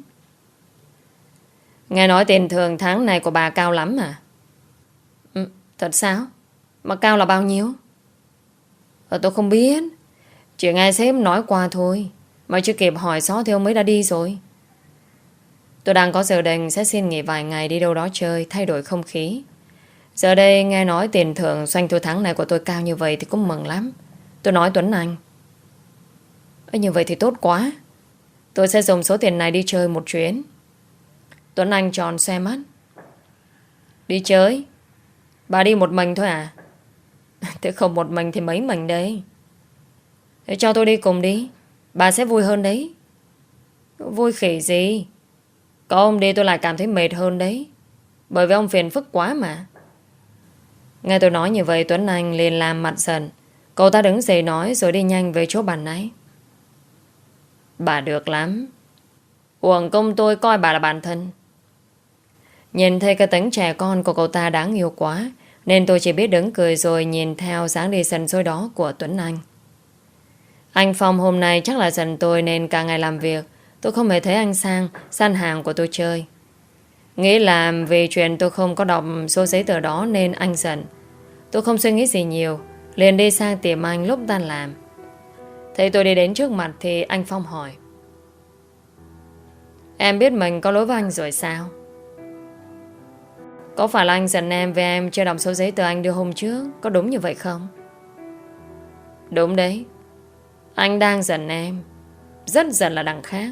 Nghe nói tiền thưởng tháng này của bà cao lắm à? Ừ, thật sao? Mà cao là bao nhiêu? Ờ, tôi không biết. Chỉ nghe sếp nói qua thôi. Mà chưa kịp hỏi xó thì ông ấy đã đi rồi. Tôi đang có dự định sẽ xin nghỉ vài ngày đi đâu đó chơi, thay đổi không khí. Giờ đây nghe nói tiền thưởng doanh thu tháng này của tôi cao như vậy thì cũng mừng lắm. Tôi nói Tuấn Anh. Ê, như vậy thì tốt quá. Tôi sẽ dùng số tiền này đi chơi một chuyến. Tuấn Anh tròn xoe mắt. Đi chơi? Bà đi một mình thôi à? Thế không một mình thì mấy mình đây? Thế cho tôi đi cùng đi. Bà sẽ vui hơn đấy. Vui khỉ gì? Có ông đi tôi lại cảm thấy mệt hơn đấy. Bởi vì ông phiền phức quá mà. Nghe tôi nói như vậy Tuấn Anh liền làm mặt giận. Cậu ta đứng dậy nói rồi đi nhanh về chỗ bàn nãy. Bà được lắm. Uổng công tôi coi bà là bạn thân. Nhìn thấy cái tính trẻ con của cậu ta đáng yêu quá, nên tôi chỉ biết đứng cười rồi nhìn theo dáng đi sần sôi đó của Tuấn Anh. Anh Phong hôm nay chắc là giận tôi nên cả ngày làm việc tôi không hề thấy anh sang săn hàng của tôi chơi. Nghĩ là vì chuyện tôi không có đọc số giấy tờ đó nên anh giận. Tôi không suy nghĩ gì nhiều, liền đi sang tìm anh lúc tan làm. Thấy tôi đi đến trước mặt thì anh Phong hỏi. Em biết mình có lỗi với anh rồi sao? Có phải là anh giận em vì em chưa đọc số giấy tờ anh đưa hôm trước? Có đúng như vậy không? Đúng đấy. Anh đang giận em. Rất giận là đằng khác.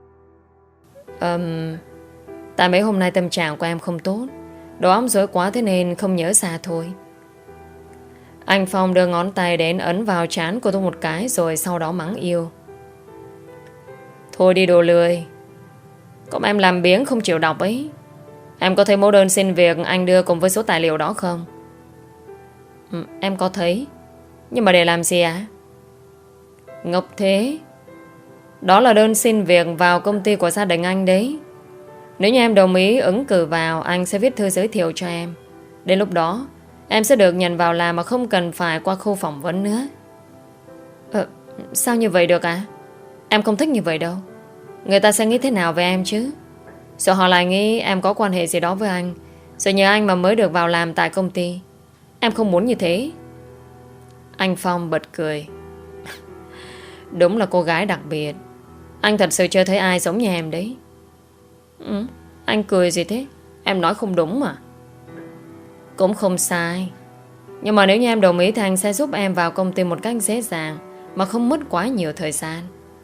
um, Tại mấy hôm nay tâm trạng của em không tốt, đầu óc rối quá thế nên không nhớ ra thôi. Anh Phong đưa ngón tay đến ấn vào trán của tôi một cái rồi sau đó mắng yêu. Thôi đi đồ lười. Còn em làm biếng không chịu đọc ấy. Em có thấy mẫu đơn xin việc anh đưa cùng với số tài liệu đó không? Ừ, em có thấy. Nhưng mà để làm gì ạ? À? Ngốc thế. Đó là đơn xin việc vào công ty của gia đình anh đấy. Nếu như em đồng ý ứng cử vào, anh sẽ viết thư giới thiệu cho em. Đến lúc đó em sẽ được nhận vào làm mà không cần phải qua khu phỏng vấn nữa. Ờ, sao như vậy được à? Em không thích như vậy đâu. Người ta sẽ nghĩ thế nào về em chứ? Sợ họ lại nghĩ em có quan hệ gì đó với anh, rồi nhờ anh mà mới được vào làm tại công ty. Em không muốn như thế. Anh Phong bật cười. Đúng là cô gái đặc biệt. Anh thật sự chưa thấy ai giống như em đấy. Ừ, anh cười gì thế? Em nói không đúng mà. Cũng không sai. Nhưng mà nếu như em đồng ý thì anh sẽ giúp em vào công ty một cách dễ dàng, mà không mất quá nhiều thời gian.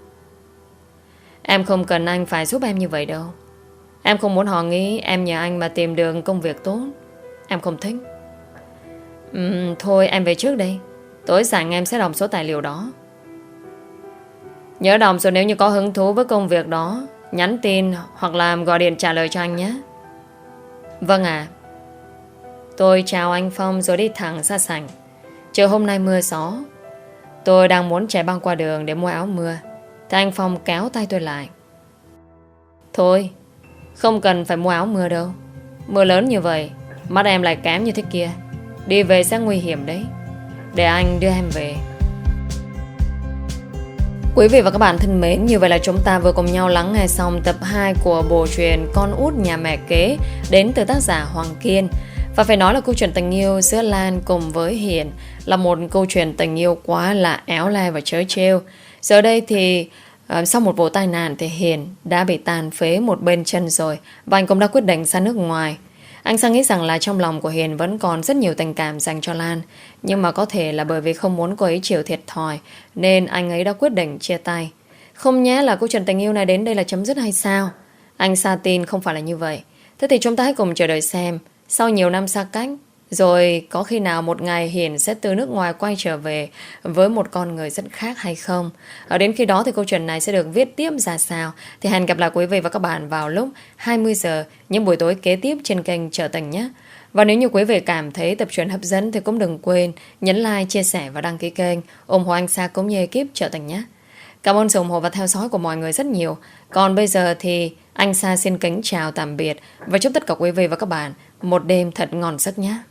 Em không cần anh phải giúp em như vậy đâu. Em không muốn họ nghĩ em nhờ anh mà tìm được công việc tốt. Em không thích. uhm, Thôi em về trước đây. Tối rảnh em sẽ đọc số tài liệu đó. Nhớ đọc rồi nếu như có hứng thú với công việc đó, nhắn tin hoặc là gọi điện trả lời cho anh nhé. Vâng ạ. Tôi chào anh Phong rồi đi thẳng ra sảnh. Trời hôm nay mưa gió. Tôi đang muốn chạy băng qua đường để mua áo mưa, thì anh Phong kéo tay tôi lại. Thôi, không cần phải mua áo mưa đâu. Mưa lớn như vậy, mắt em lại kém như thế kia, đi về sẽ nguy hiểm đấy. Để anh đưa em về. Quý vị và các bạn thân mến, như vậy là chúng ta vừa cùng nhau lắng nghe xong tập hai của bộ truyện Con út nhà mẹ kế đến từ tác giả Hoàng Kiên. Và phải nói là câu chuyện tình yêu giữa Lan cùng với Hiền là một câu chuyện tình yêu quá là éo le và trớ trêu. Giờ đây thì uh, sau một vụ tai nạn thì Hiền đã bị tàn phế một bên chân rồi, và anh cũng đã quyết định ra nước ngoài. Anh Sang nghĩ rằng là trong lòng của Hiền vẫn còn rất nhiều tình cảm dành cho Lan, nhưng mà có thể là bởi vì không muốn cô ấy chịu thiệt thòi nên anh ấy đã quyết định chia tay. Không nhé là câu chuyện tình yêu này đến đây là chấm dứt hay sao? Anh Sa tin không phải là như vậy. Thế thì chúng ta hãy cùng chờ đợi xem sau nhiều năm xa cách, rồi có khi nào một ngày Hiền sẽ từ nước ngoài quay trở về với một con người rất khác hay không? Ở đến khi đó thì câu chuyện này sẽ được viết tiếp ra sao? Thì hẹn gặp lại quý vị và các bạn vào lúc hai mươi giờ những buổi tối kế tiếp trên kênh Trở Tình nhé. Và nếu như quý vị cảm thấy tập truyện hấp dẫn thì cũng đừng quên nhấn like, chia sẻ và đăng ký kênh, ủng hộ anh Sa cũng như ekip Trở Tình nhé. Cảm ơn sự ủng hộ và theo dõi của mọi người rất nhiều. Còn bây giờ thì anh Sa xin kính chào tạm biệt và chúc tất cả quý vị và các bạn một đêm thật ngon giấc nhé.